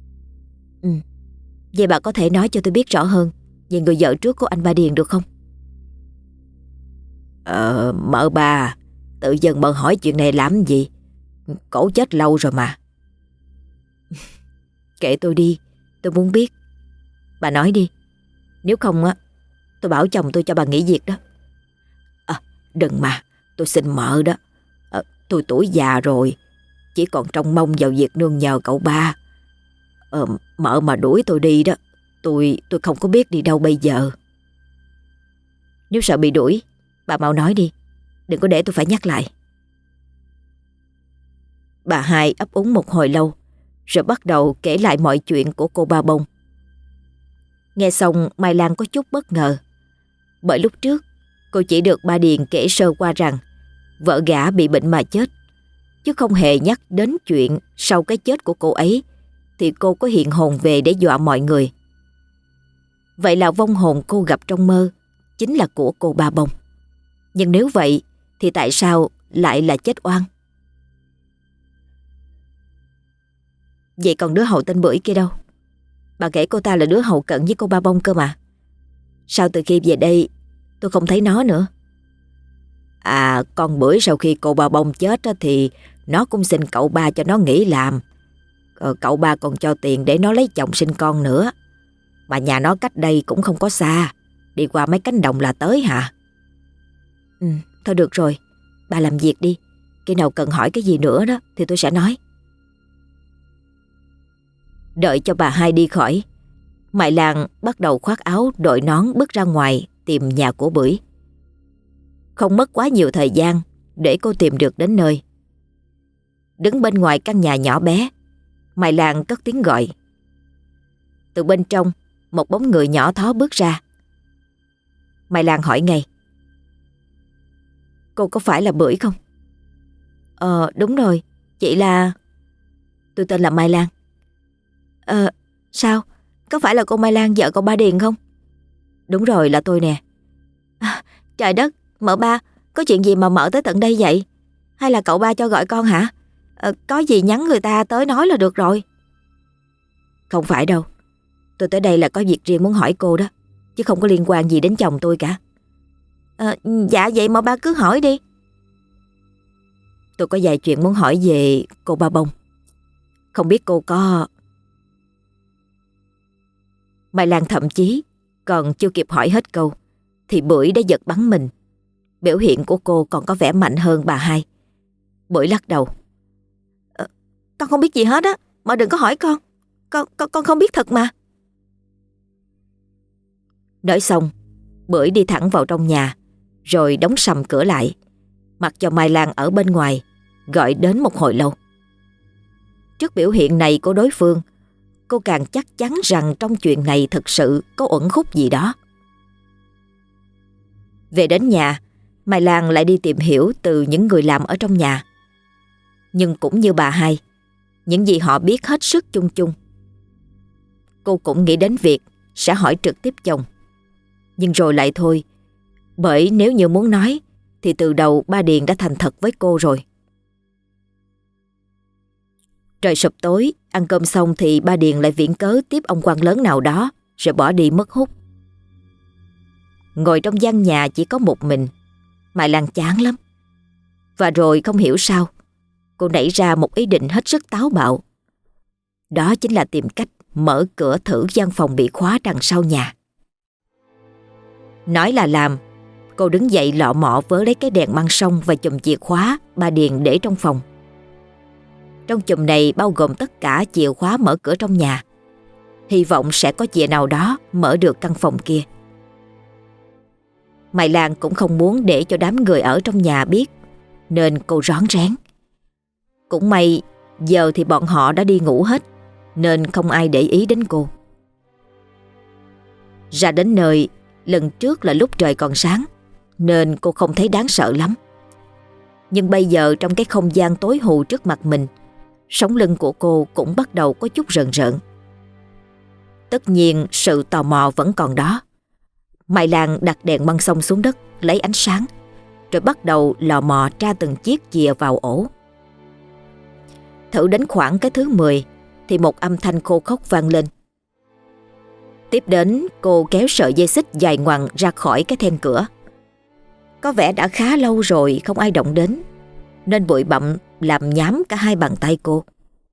Vậy bà có thể nói cho tôi biết rõ hơn về người vợ trước của anh Ba Điền được không? Mợ bà, tự dưng mợ hỏi chuyện này làm gì? Cổ chết lâu rồi mà. Kệ tôi đi, tôi muốn biết. Bà nói đi. Nếu không tôi bảo chồng tôi cho bà nghỉ việc đó. Đừng mà, tôi xin mợ đó. Tôi tuổi già rồi, chỉ còn trông mong vào việc nương nhờ cậu ba. Mợ mà đuổi tôi đi đó, tôi không có biết đi đâu bây giờ. Nếu sợ bị đuổi, bà mau nói đi, đừng có để tôi phải nhắc lại. Bà Hai ấp úng một hồi lâu, rồi bắt đầu kể lại mọi chuyện của cô Ba Bông. Nghe xong Mai Lan có chút bất ngờ, bởi lúc trước cô chỉ được ba Điền kể sơ qua rằng vợ gã bị bệnh mà chết, chứ không hề nhắc đến chuyện sau cái chết của cô ấy thì cô có hiện hồn về để dọa mọi người. Vậy là vong hồn cô gặp trong mơ chính là của cô Ba Bông. Nhưng nếu vậy thì tại sao lại là chết oan? Vậy còn đứa hầu tên Bưởi kia đâu? Bà kể cô ta là đứa hầu cận với cô Ba Bông cơ mà. Sao từ khi về đây tôi không thấy nó nữa? Con Bưởi sau khi cô Ba Bông chết thì nó cũng xin cậu ba cho nó nghỉ làm. Cậu ba còn cho tiền để nó lấy chồng sinh con nữa. Mà nhà nó cách đây cũng không có xa, đi qua mấy cánh đồng là tới hả? Thôi được rồi, bà làm việc đi. Khi nào cần hỏi cái gì nữa đó thì tôi sẽ nói. Đợi cho bà Hai đi khỏi, Mai Lan bắt đầu khoác áo đội nón bước ra ngoài tìm nhà của Bưởi. Không mất quá nhiều thời gian để cô tìm được đến nơi. Đứng bên ngoài căn nhà nhỏ bé, Mai Lan cất tiếng gọi. Từ bên trong, một bóng người nhỏ thó bước ra. Mai Lan hỏi ngay. Cô có phải là Bưởi không? Đúng rồi, chị là... Tôi tên là Mai Lan. Sao? Có phải là cô Mai Lan vợ cậu Ba Điền không? Đúng rồi, là tôi nè. Trời đất, mợ ba, có chuyện gì mà mợ tới tận đây vậy? Hay là cậu ba cho gọi con hả? Có gì nhắn người ta tới nói là được rồi. Không phải đâu. Tôi tới đây là có việc riêng muốn hỏi cô đó, chứ không có liên quan gì đến chồng tôi cả. Dạ vậy mợ ba cứ hỏi đi. Tôi có vài chuyện muốn hỏi về cô Ba Bông. Không biết cô có... Mai Lan thậm chí còn chưa kịp hỏi hết câu thì Bưởi đã giật bắn mình. Biểu hiện của cô còn có vẻ mạnh hơn bà hai. Bưởi lắc đầu. Con không biết gì hết á, mợ đừng có hỏi con. Con không biết thật mà. Nói xong, Bưởi đi thẳng vào trong nhà, rồi đóng sầm cửa lại, mặc cho Mai Lan ở bên ngoài gọi đến một hồi lâu. Trước biểu hiện này của đối phương, cô càng chắc chắn rằng trong chuyện này thực sự có uẩn khúc gì đó. Về đến nhà, Mai Lan lại đi tìm hiểu từ những người làm ở trong nhà. Nhưng cũng như bà hai, những gì họ biết hết sức chung chung. Cô cũng nghĩ đến việc sẽ hỏi trực tiếp chồng, nhưng rồi lại thôi, bởi nếu như muốn nói thì từ đầu ba Điền đã thành thật với cô rồi. Trời sụp tối, ăn cơm xong thì ba Điền lại viện cớ tiếp ông quan lớn nào đó rồi bỏ đi mất hút. Ngồi trong gian nhà chỉ có một mình, Mai Lan chán lắm. Và rồi không hiểu sao, cô nảy ra một ý định hết sức táo bạo. Đó chính là tìm cách mở cửa thử gian phòng bị khóa đằng sau nhà. Nói là làm, cô đứng dậy lọ mọ vớ lấy cái đèn măng sông và chùm chìa khóa ba Điền để trong phòng. Trong chùm này bao gồm tất cả chìa khóa mở cửa trong nhà. Hy vọng sẽ có chìa nào đó mở được căn phòng kia. Mai Lan cũng không muốn để cho đám người ở trong nhà biết, nên cô rón rén. Cũng may giờ thì bọn họ đã đi ngủ hết, nên không ai để ý đến cô. Ra đến nơi, lần trước là lúc trời còn sáng, nên cô không thấy đáng sợ lắm. Nhưng bây giờ trong cái không gian tối hù trước mặt mình, sống lưng của cô cũng bắt đầu có chút rợn rợn. Tất nhiên sự tò mò vẫn còn đó. Mai Lan đặt đèn măng sông xuống đất lấy ánh sáng, rồi bắt đầu lò mò tra từng chiếc chìa vào ổ. Thử đến khoảng cái thứ 10 thì một âm thanh khô khốc vang lên. Tiếp đến cô kéo sợi dây xích dài ngoằng ra khỏi cái then cửa. Có vẻ đã khá lâu rồi không ai động đến, nên bụi bặm làm nhám cả hai bàn tay cô.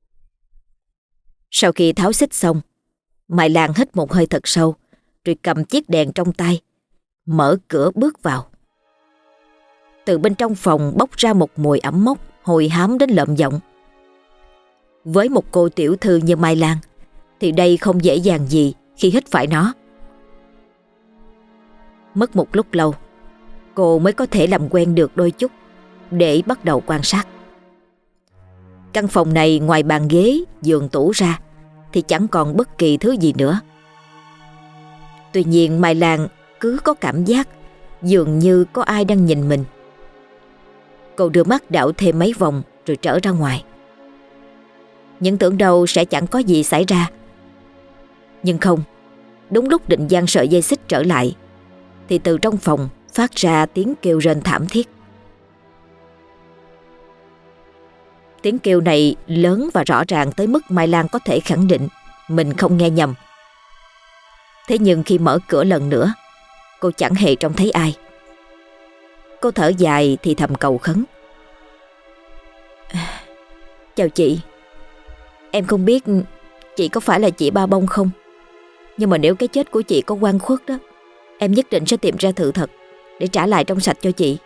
Sau khi tháo xích xong, Mai Lan hít một hơi thật sâu, rồi cầm chiếc đèn trong tay, mở cửa bước vào. Từ bên trong phòng bốc ra một mùi ẩm mốc hôi hám đến lợm giọng. Với một cô tiểu thư như Mai Lan thì đây không dễ dàng gì khi hít phải nó. Mất một lúc lâu, cô mới có thể làm quen được đôi chút để bắt đầu quan sát. Căn phòng này ngoài bàn ghế, giường tủ ra thì chẳng còn bất kỳ thứ gì nữa. Tuy nhiên Mai Lan cứ có cảm giác dường như có ai đang nhìn mình. Cô đưa mắt đảo thêm mấy vòng rồi trở ra ngoài. Những tưởng đâu sẽ chẳng có gì xảy ra. Nhưng không, đúng lúc định giăng sợi dây xích trở lại thì từ trong phòng phát ra tiếng kêu rên thảm thiết. Tiếng kêu này lớn và rõ ràng tới mức Mai Lan có thể khẳng định mình không nghe nhầm. Thế nhưng khi mở cửa lần nữa, cô chẳng hề trông thấy ai. Cô thở dài thì thầm cầu khấn. Chào chị. Em không biết chị có phải là chị Ba Bông không, nhưng mà nếu cái chết của chị có oan khuất đó, em nhất định sẽ tìm ra sự thật để trả lại trong sạch cho chị.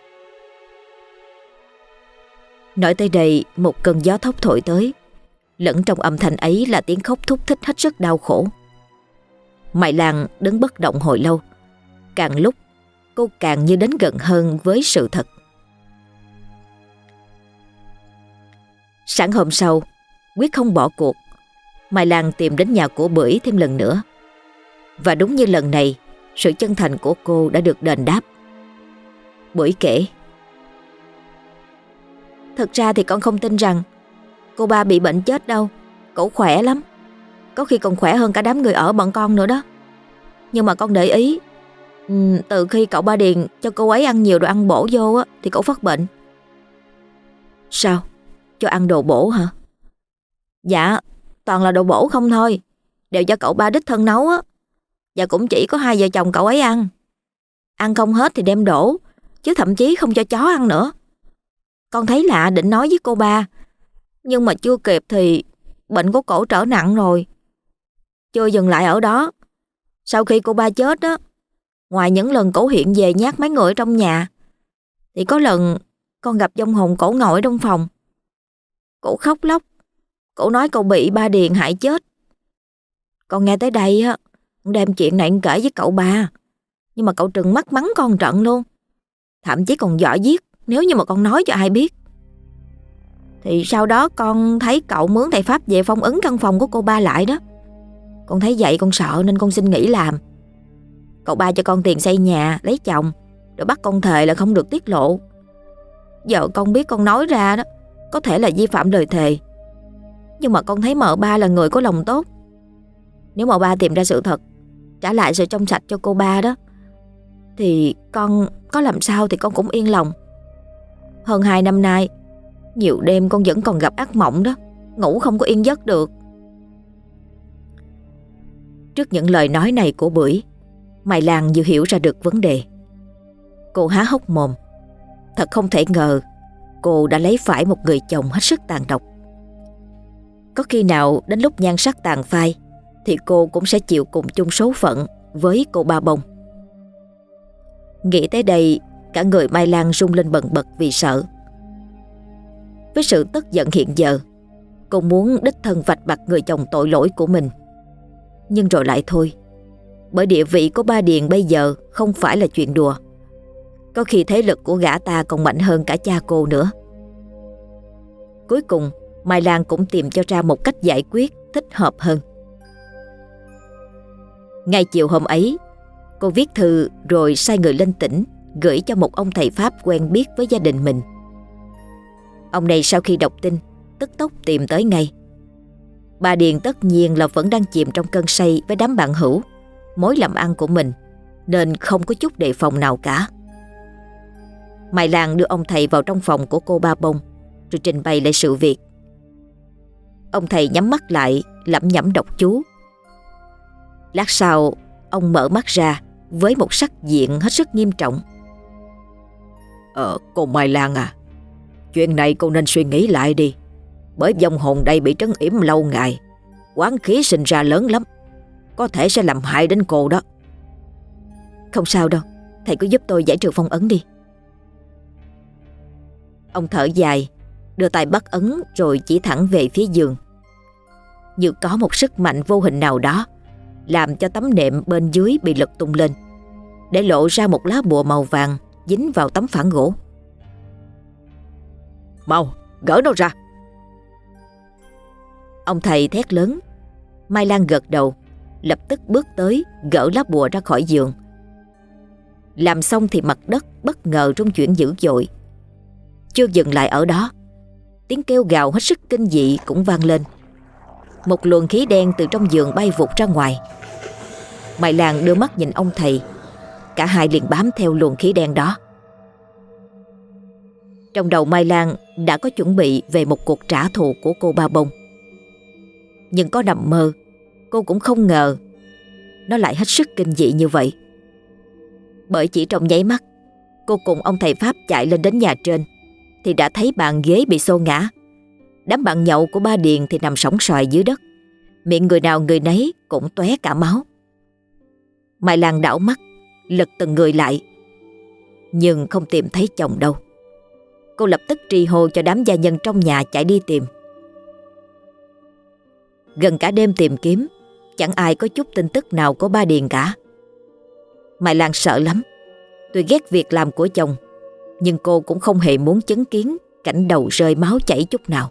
Nói tới đây, một cơn gió thốc thổi tới, lẫn trong âm thanh ấy là tiếng khóc thút thít hết sức đau khổ. Mai Lan đứng bất động hồi lâu. Càng lúc cô càng như đến gần hơn với sự thật. Sáng hôm sau, quyết không bỏ cuộc, Mai Lan tìm đến nhà của Bưởi thêm lần nữa. Và đúng như lần này, sự chân thành của cô đã được đền đáp. Bưởi kể: Thực ra thì con không tin rằng cô ba bị bệnh chết đâu. Cậu khỏe lắm, có khi còn khỏe hơn cả đám người ở bọn con nữa đó. Nhưng mà con để ý, từ khi cậu ba Điền cho cô ấy ăn nhiều đồ ăn bổ vô á, thì cậu phát bệnh. Sao? Cho ăn đồ bổ hả? Dạ, toàn là đồ bổ không thôi, đều do cậu ba đích thân nấu á. Và cũng chỉ có hai vợ chồng cậu ấy ăn. Ăn không hết thì đem đổ, chứ thậm chí không cho chó ăn nữa. Con thấy lạ định nói với cô ba, nhưng mà chưa kịp thì bệnh của cổ trở nặng rồi. Chưa dừng lại ở đó, sau khi cô ba chết á, ngoài những lần cổ hiện về nhát mấy người ở trong nhà, thì có lần con gặp vong hồn cổ ngồi trong phòng. Cổ khóc lóc, cổ nói cậu bị ba Điền hại chết. Con nghe tới đây á, đem chuyện này kể với cậu ba, nhưng mà cậu trừng mắt mắng con trận luôn. Thậm chí còn dọa giết nếu như mà con nói cho ai biết. Thì sau đó con thấy cậu mướn thầy Pháp về phong ấn căn phòng của cô ba lại đó. Con thấy vậy con sợ nên con xin nghỉ làm. Cậu ba cho con tiền xây nhà, lấy chồng, rồi bắt con thề là không được tiết lộ. Giờ con biết con nói ra đó có thể là vi phạm lời thề, nhưng mà con thấy mợ ba là người có lòng tốt. Nếu mợ ba tìm ra sự thật, trả lại sự trong sạch cho cô ba đó, thì con có làm sao thì con cũng yên lòng. Hơn 2 năm nay, nhiều đêm con vẫn còn gặp ác mộng đó, ngủ không có yên giấc được. Trước những lời nói này của Bưởi, Mai Lan như hiểu ra được vấn đề. Cô há hốc mồm. Thật không thể ngờ cô đã lấy phải một người chồng hết sức tàn độc. Có khi nào đến lúc nhan sắc tàn phai thì cô cũng sẽ chịu cùng chung số phận với cô Ba Bông. Nghĩ tới đây, cả người Mai Lan rung lên bần bật vì sợ. Với sự tức giận hiện giờ, cô muốn đích thân vạch mặt người chồng tội lỗi của mình. Nhưng rồi lại thôi, bởi địa vị của ba Điền bây giờ không phải là chuyện đùa. Có khi thế lực của gã ta còn mạnh hơn cả cha cô nữa. Cuối cùng, Mai Lan cũng tìm cho ra một cách giải quyết thích hợp hơn. Ngay chiều hôm ấy, cô viết thư rồi sai người lên tỉnh gửi cho một ông thầy Pháp quen biết với gia đình mình. Ông này sau khi đọc tin, tức tốc tìm tới ngay. Bà Điền tất nhiên là vẫn đang chìm trong cơn say với đám bạn hữu, mối làm ăn của mình, nên không có chút đề phòng nào cả. Mai Lan đưa ông thầy vào trong phòng của cô Ba Bông rồi trình bày lại sự việc. Ông thầy nhắm mắt lại, lẩm nhẩm đọc chú. Lát sau, ông mở mắt ra với một sắc diện hết sức nghiêm trọng. Cô Mai Lan à, chuyện này cô nên suy nghĩ lại đi. Bởi vong hồn đây bị trấn yểm lâu ngày, oán khí sinh ra lớn lắm, có thể sẽ làm hại đến cô đó. Không sao đâu, thầy cứ giúp tôi giải trừ phong ấn đi. Ông thở dài, đưa tay bắt ấn rồi chỉ thẳng về phía giường. Như có một sức mạnh vô hình nào đó làm cho tấm nệm bên dưới bị lật tung lên, để lộ ra một lá bùa màu vàng dính vào tấm phản gỗ. Mau, gỡ nó ra. Ông thầy thét lớn. Mai Lan gật đầu, lập tức bước tới gỡ lá bùa ra khỏi giường. Làm xong thì mặt đất bất ngờ rung chuyển dữ dội. Chưa dừng lại ở đó, tiếng kêu gào hết sức kinh dị cũng vang lên. Một luồng khí đen từ trong giường bay vụt ra ngoài. Mai Lan đưa mắt nhìn ông thầy, cả hai liền bám theo luồng khí đen đó. Trong đầu Mai Lan đã có chuẩn bị về một cuộc trả thù của cô Ba Bông. Nhưng có nằm mơ, cô cũng không ngờ nó lại hết sức kinh dị như vậy. Bởi chỉ trong nháy mắt, cô cùng ông thầy Pháp chạy lên đến nhà trên thì đã thấy bàn ghế bị xô ngã. Đám bạn nhậu của ba Điền thì nằm sõng soài dưới đất, miệng người nào người nấy cũng tóe cả máu. Mai Lan đảo mắt, lật từng người lại, nhưng không tìm thấy chồng đâu. Cô lập tức tri hô cho đám gia nhân trong nhà chạy đi tìm. Gần cả đêm tìm kiếm, chẳng ai có chút tin tức nào của ba Điền cả. Mai Lan sợ lắm. Tuy ghét việc làm của chồng, nhưng cô cũng không hề muốn chứng kiến cảnh đầu rơi máu chảy chút nào.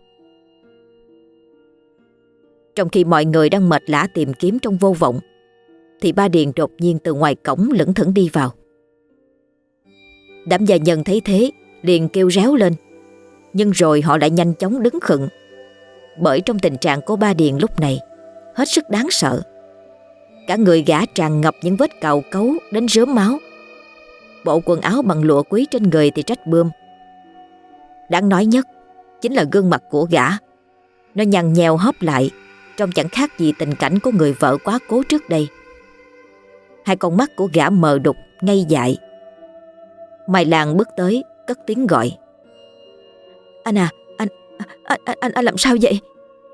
Trong khi mọi người đang mệt lả tìm kiếm trong vô vọng, thì ba Điền đột nhiên từ ngoài cổng lững thững đi vào. Đám gia nhân thấy thế liền kêu réo lên, nhưng rồi họ lại nhanh chóng đứng khựng, bởi trong tình trạng của ba Điền lúc này hết sức đáng sợ. Cả người gã tràn ngập những vết cào cấu đến rớm máu. Bộ quần áo bằng lụa quý trên người thì rách bươm. Đáng nói nhất chính là gương mặt của gã. Nó nhăn nheo hóp lại, trông chẳng khác gì tình cảnh của người vợ quá cố trước đây. Hai con mắt của gã mờ đục, ngây dại. Mai Lan bước tới, cất tiếng gọi. Anh à, anh làm sao vậy?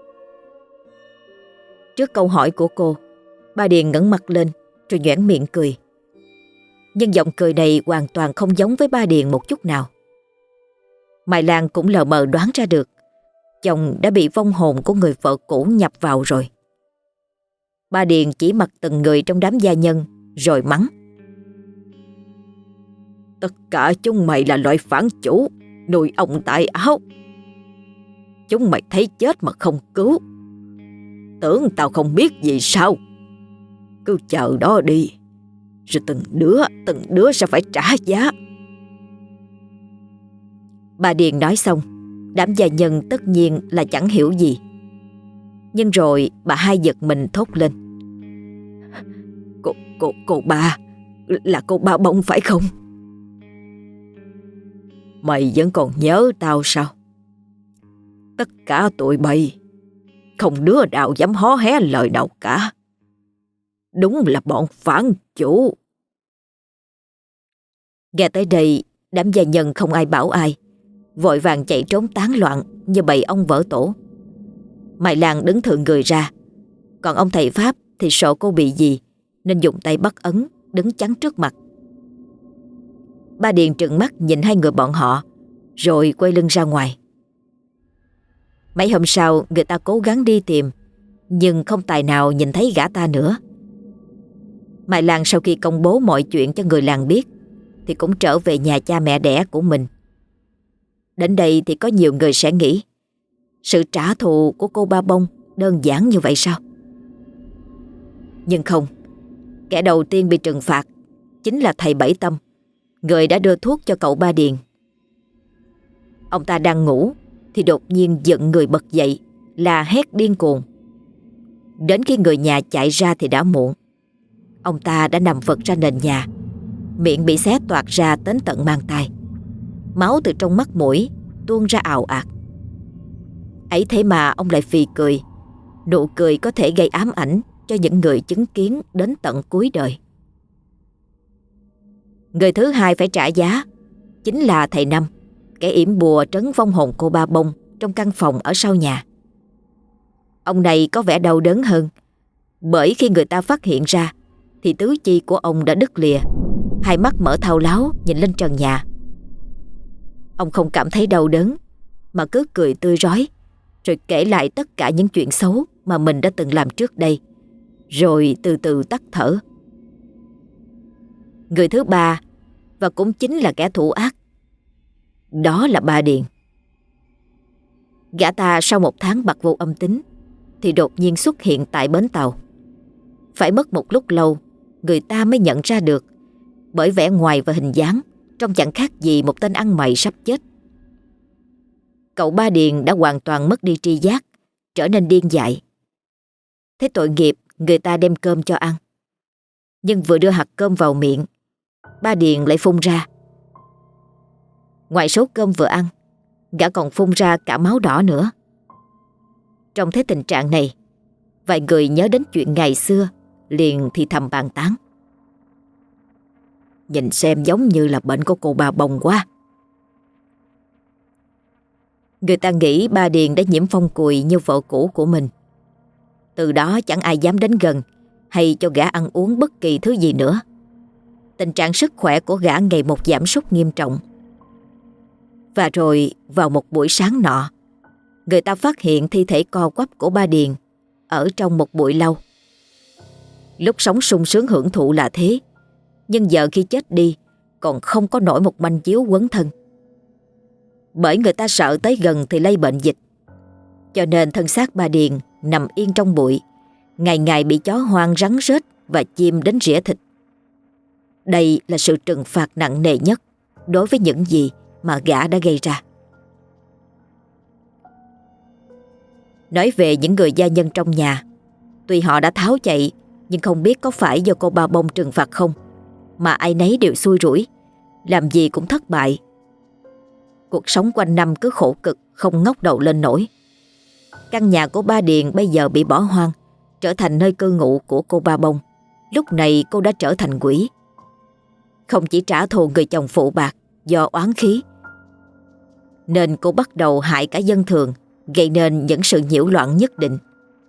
Trước câu hỏi của cô, ba Điền ngẩng mặt lên rồi nhoẻn miệng cười. Nhưng giọng cười này hoàn toàn không giống với ba Điền một chút nào. Mai Lan cũng lờ mờ đoán ra được chồng đã bị vong hồn của người vợ cũ nhập vào rồi. Ba Điền chỉ mặt từng người trong đám gia nhân rồi mắng. Tất cả chúng mày là loại phản chủ, nuôi ong tại áo. Chúng mày thấy chết mà không cứu. Tưởng tao không biết gì sao? Cứ chờ đó đi, rồi từng đứa sẽ phải trả giá. Bà Điền nói xong, đám gia nhân tất nhiên là chẳng hiểu gì. Nhưng rồi bà hai giật mình thốt lên. Cô ba, là cô ba Bông phải không? Mày vẫn còn nhớ tao sao? Tất cả tụi bay, không đứa nào dám hó hé lời nào cả. Đúng là bọn phản chủ. Nghe tới đây, đám gia nhân không ai bảo ai, vội vàng chạy trốn tán loạn như bầy ong vỡ tổ. Mai Lan đứng thượng người ra, còn ông thầy Pháp thì sợ cô bị gì nên dùng tay bắt ấn, đứng chắn trước mặt. Ba Điền trừng mắt nhìn hai người bọn họ, rồi quay lưng ra ngoài. Mấy hôm sau, người ta cố gắng đi tìm, nhưng không tài nào nhìn thấy gã ta nữa. Mai Lan sau khi công bố mọi chuyện cho người làng biết thì cũng trở về nhà cha mẹ đẻ của mình. Đến đây thì có nhiều người sẽ nghĩ sự trả thù của cô Ba Bông đơn giản như vậy sao? Nhưng không, kẻ đầu tiên bị trừng phạt chính là thầy Bảy Tâm, người đã đưa thuốc cho cậu Ba Điền. Ông ta đang ngủ thì đột nhiên giận người bật dậy, la hét điên cuồng. Đến khi người nhà chạy ra thì đã muộn. Ông ta đã nằm vật ra nền nhà, miệng bị xé toạc ra đến tận mang tai. Máu từ trong mắt mũi tuôn ra ào ạt. Ấy thế mà ông lại phì cười. Nụ cười có thể gây ám ảnh cho những người chứng kiến đến tận cuối đời. Người thứ hai phải trả giá chính là thầy Năm, kẻ yểm bùa trấn vong hồn cô Ba Bông trong căn phòng ở sau nhà. Ông này có vẻ đau đớn hơn, bởi khi người ta phát hiện ra thì tứ chi của ông đã đứt lìa, hai mắt mở thao láo nhìn lên trần nhà. Ông không cảm thấy đau đớn, mà cứ cười tươi rói, rồi kể lại tất cả những chuyện xấu mà mình đã từng làm trước đây, rồi từ từ tắt thở. Người thứ ba, và cũng chính là kẻ thủ ác, đó là Ba Điền. Gã ta sau một tháng bặt vô âm tính thì đột nhiên xuất hiện tại bến tàu. Phải mất một lúc lâu người ta mới nhận ra được, bởi vẻ ngoài và hình dáng trông chẳng khác gì một tên ăn mày sắp chết. Cậu Ba Điền đã hoàn toàn mất đi tri giác, trở nên điên dại. Thế tội nghiệp, người ta đem cơm cho ăn. Nhưng vừa đưa hạt cơm vào miệng, Ba Điền lại phun ra. Ngoài số cơm vừa ăn, gã còn phun ra cả máu đỏ nữa. Trong thế tình trạng này, vài người nhớ đến chuyện ngày xưa, liền thì thầm bàn tán. Nhìn xem giống như là bệnh của cô Ba Bông quá. Người ta nghĩ Ba Điền đã nhiễm phong cùi như vợ cũ của mình. Từ đó chẳng ai dám đến gần hay cho gã ăn uống bất kỳ thứ gì nữa. Tình trạng sức khỏe của gã ngày một giảm sút nghiêm trọng. Và rồi vào một buổi sáng nọ, người ta phát hiện thi thể co quắp của Ba Điền ở trong một bụi lau Lúc sống sung sướng hưởng thụ là thế, nhưng giờ khi chết đi còn không có nổi một manh chiếu quấn thân. Bởi người ta sợ tới gần thì lây bệnh dịch, cho nên thân xác bà Điền nằm yên trong bụi, ngày ngày bị chó hoang, rắn rết và chim đến rỉa thịt. Đây là sự trừng phạt nặng nề nhất đối với những gì mà gã đã gây ra. Nói về những người gia nhân trong nhà, tuy họ đã tháo chạy, nhưng không biết có phải do cô Ba Bông trừng phạt không, mà ai nấy đều xui rủi, làm gì cũng thất bại. Cuộc sống quanh năm cứ khổ cực, không ngóc đầu lên nổi. Căn nhà của ba Điền bây giờ bị bỏ hoang, trở thành nơi cư ngụ của cô Ba Bông. Lúc này cô đã trở thành quỷ. Không chỉ trả thù người chồng phụ bạc do oán khí, nên cô bắt đầu hại cả dân thường, gây nên những sự nhiễu loạn nhất định.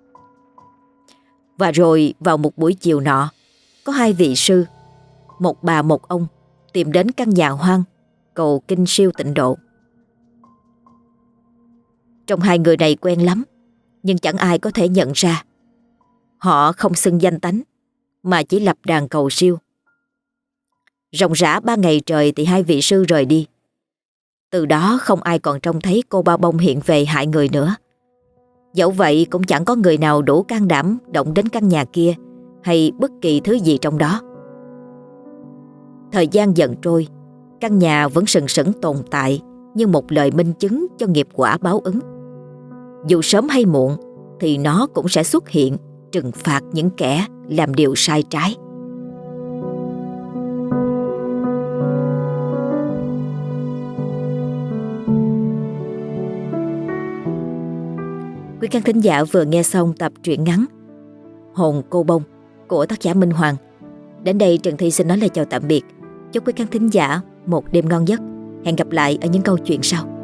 Và rồi vào một buổi chiều nọ, có hai vị sư, một bà một ông, tìm đến căn nhà hoang cầu kinh siêu tịnh độ. Trong hai người này quen lắm, nhưng chẳng ai có thể nhận ra. Họ không xưng danh tánh, mà chỉ lập đàn cầu siêu. Ròng rã 3 ngày trời thì hai vị sư rời đi. Từ đó không ai còn trông thấy cô Ba Bông hiện về hại người nữa. Dẫu vậy cũng chẳng có người nào đủ can đảm động đến căn nhà kia hay bất kỳ thứ gì trong đó. Thời gian dần trôi, căn nhà vẫn sừng sững tồn tại như một lời minh chứng cho nghiệp quả báo ứng. Dù sớm hay muộn thì nó cũng sẽ xuất hiện, trừng phạt những kẻ làm điều sai trái. Quý khán thính giả vừa nghe xong tập truyện ngắn Hồn Cô Bông của tác giả Minh Hoàng. Đến đây Trần Thi xin nói lời chào tạm biệt. Chúc quý khán thính giả một đêm ngon giấc. Hẹn gặp lại ở những câu chuyện sau.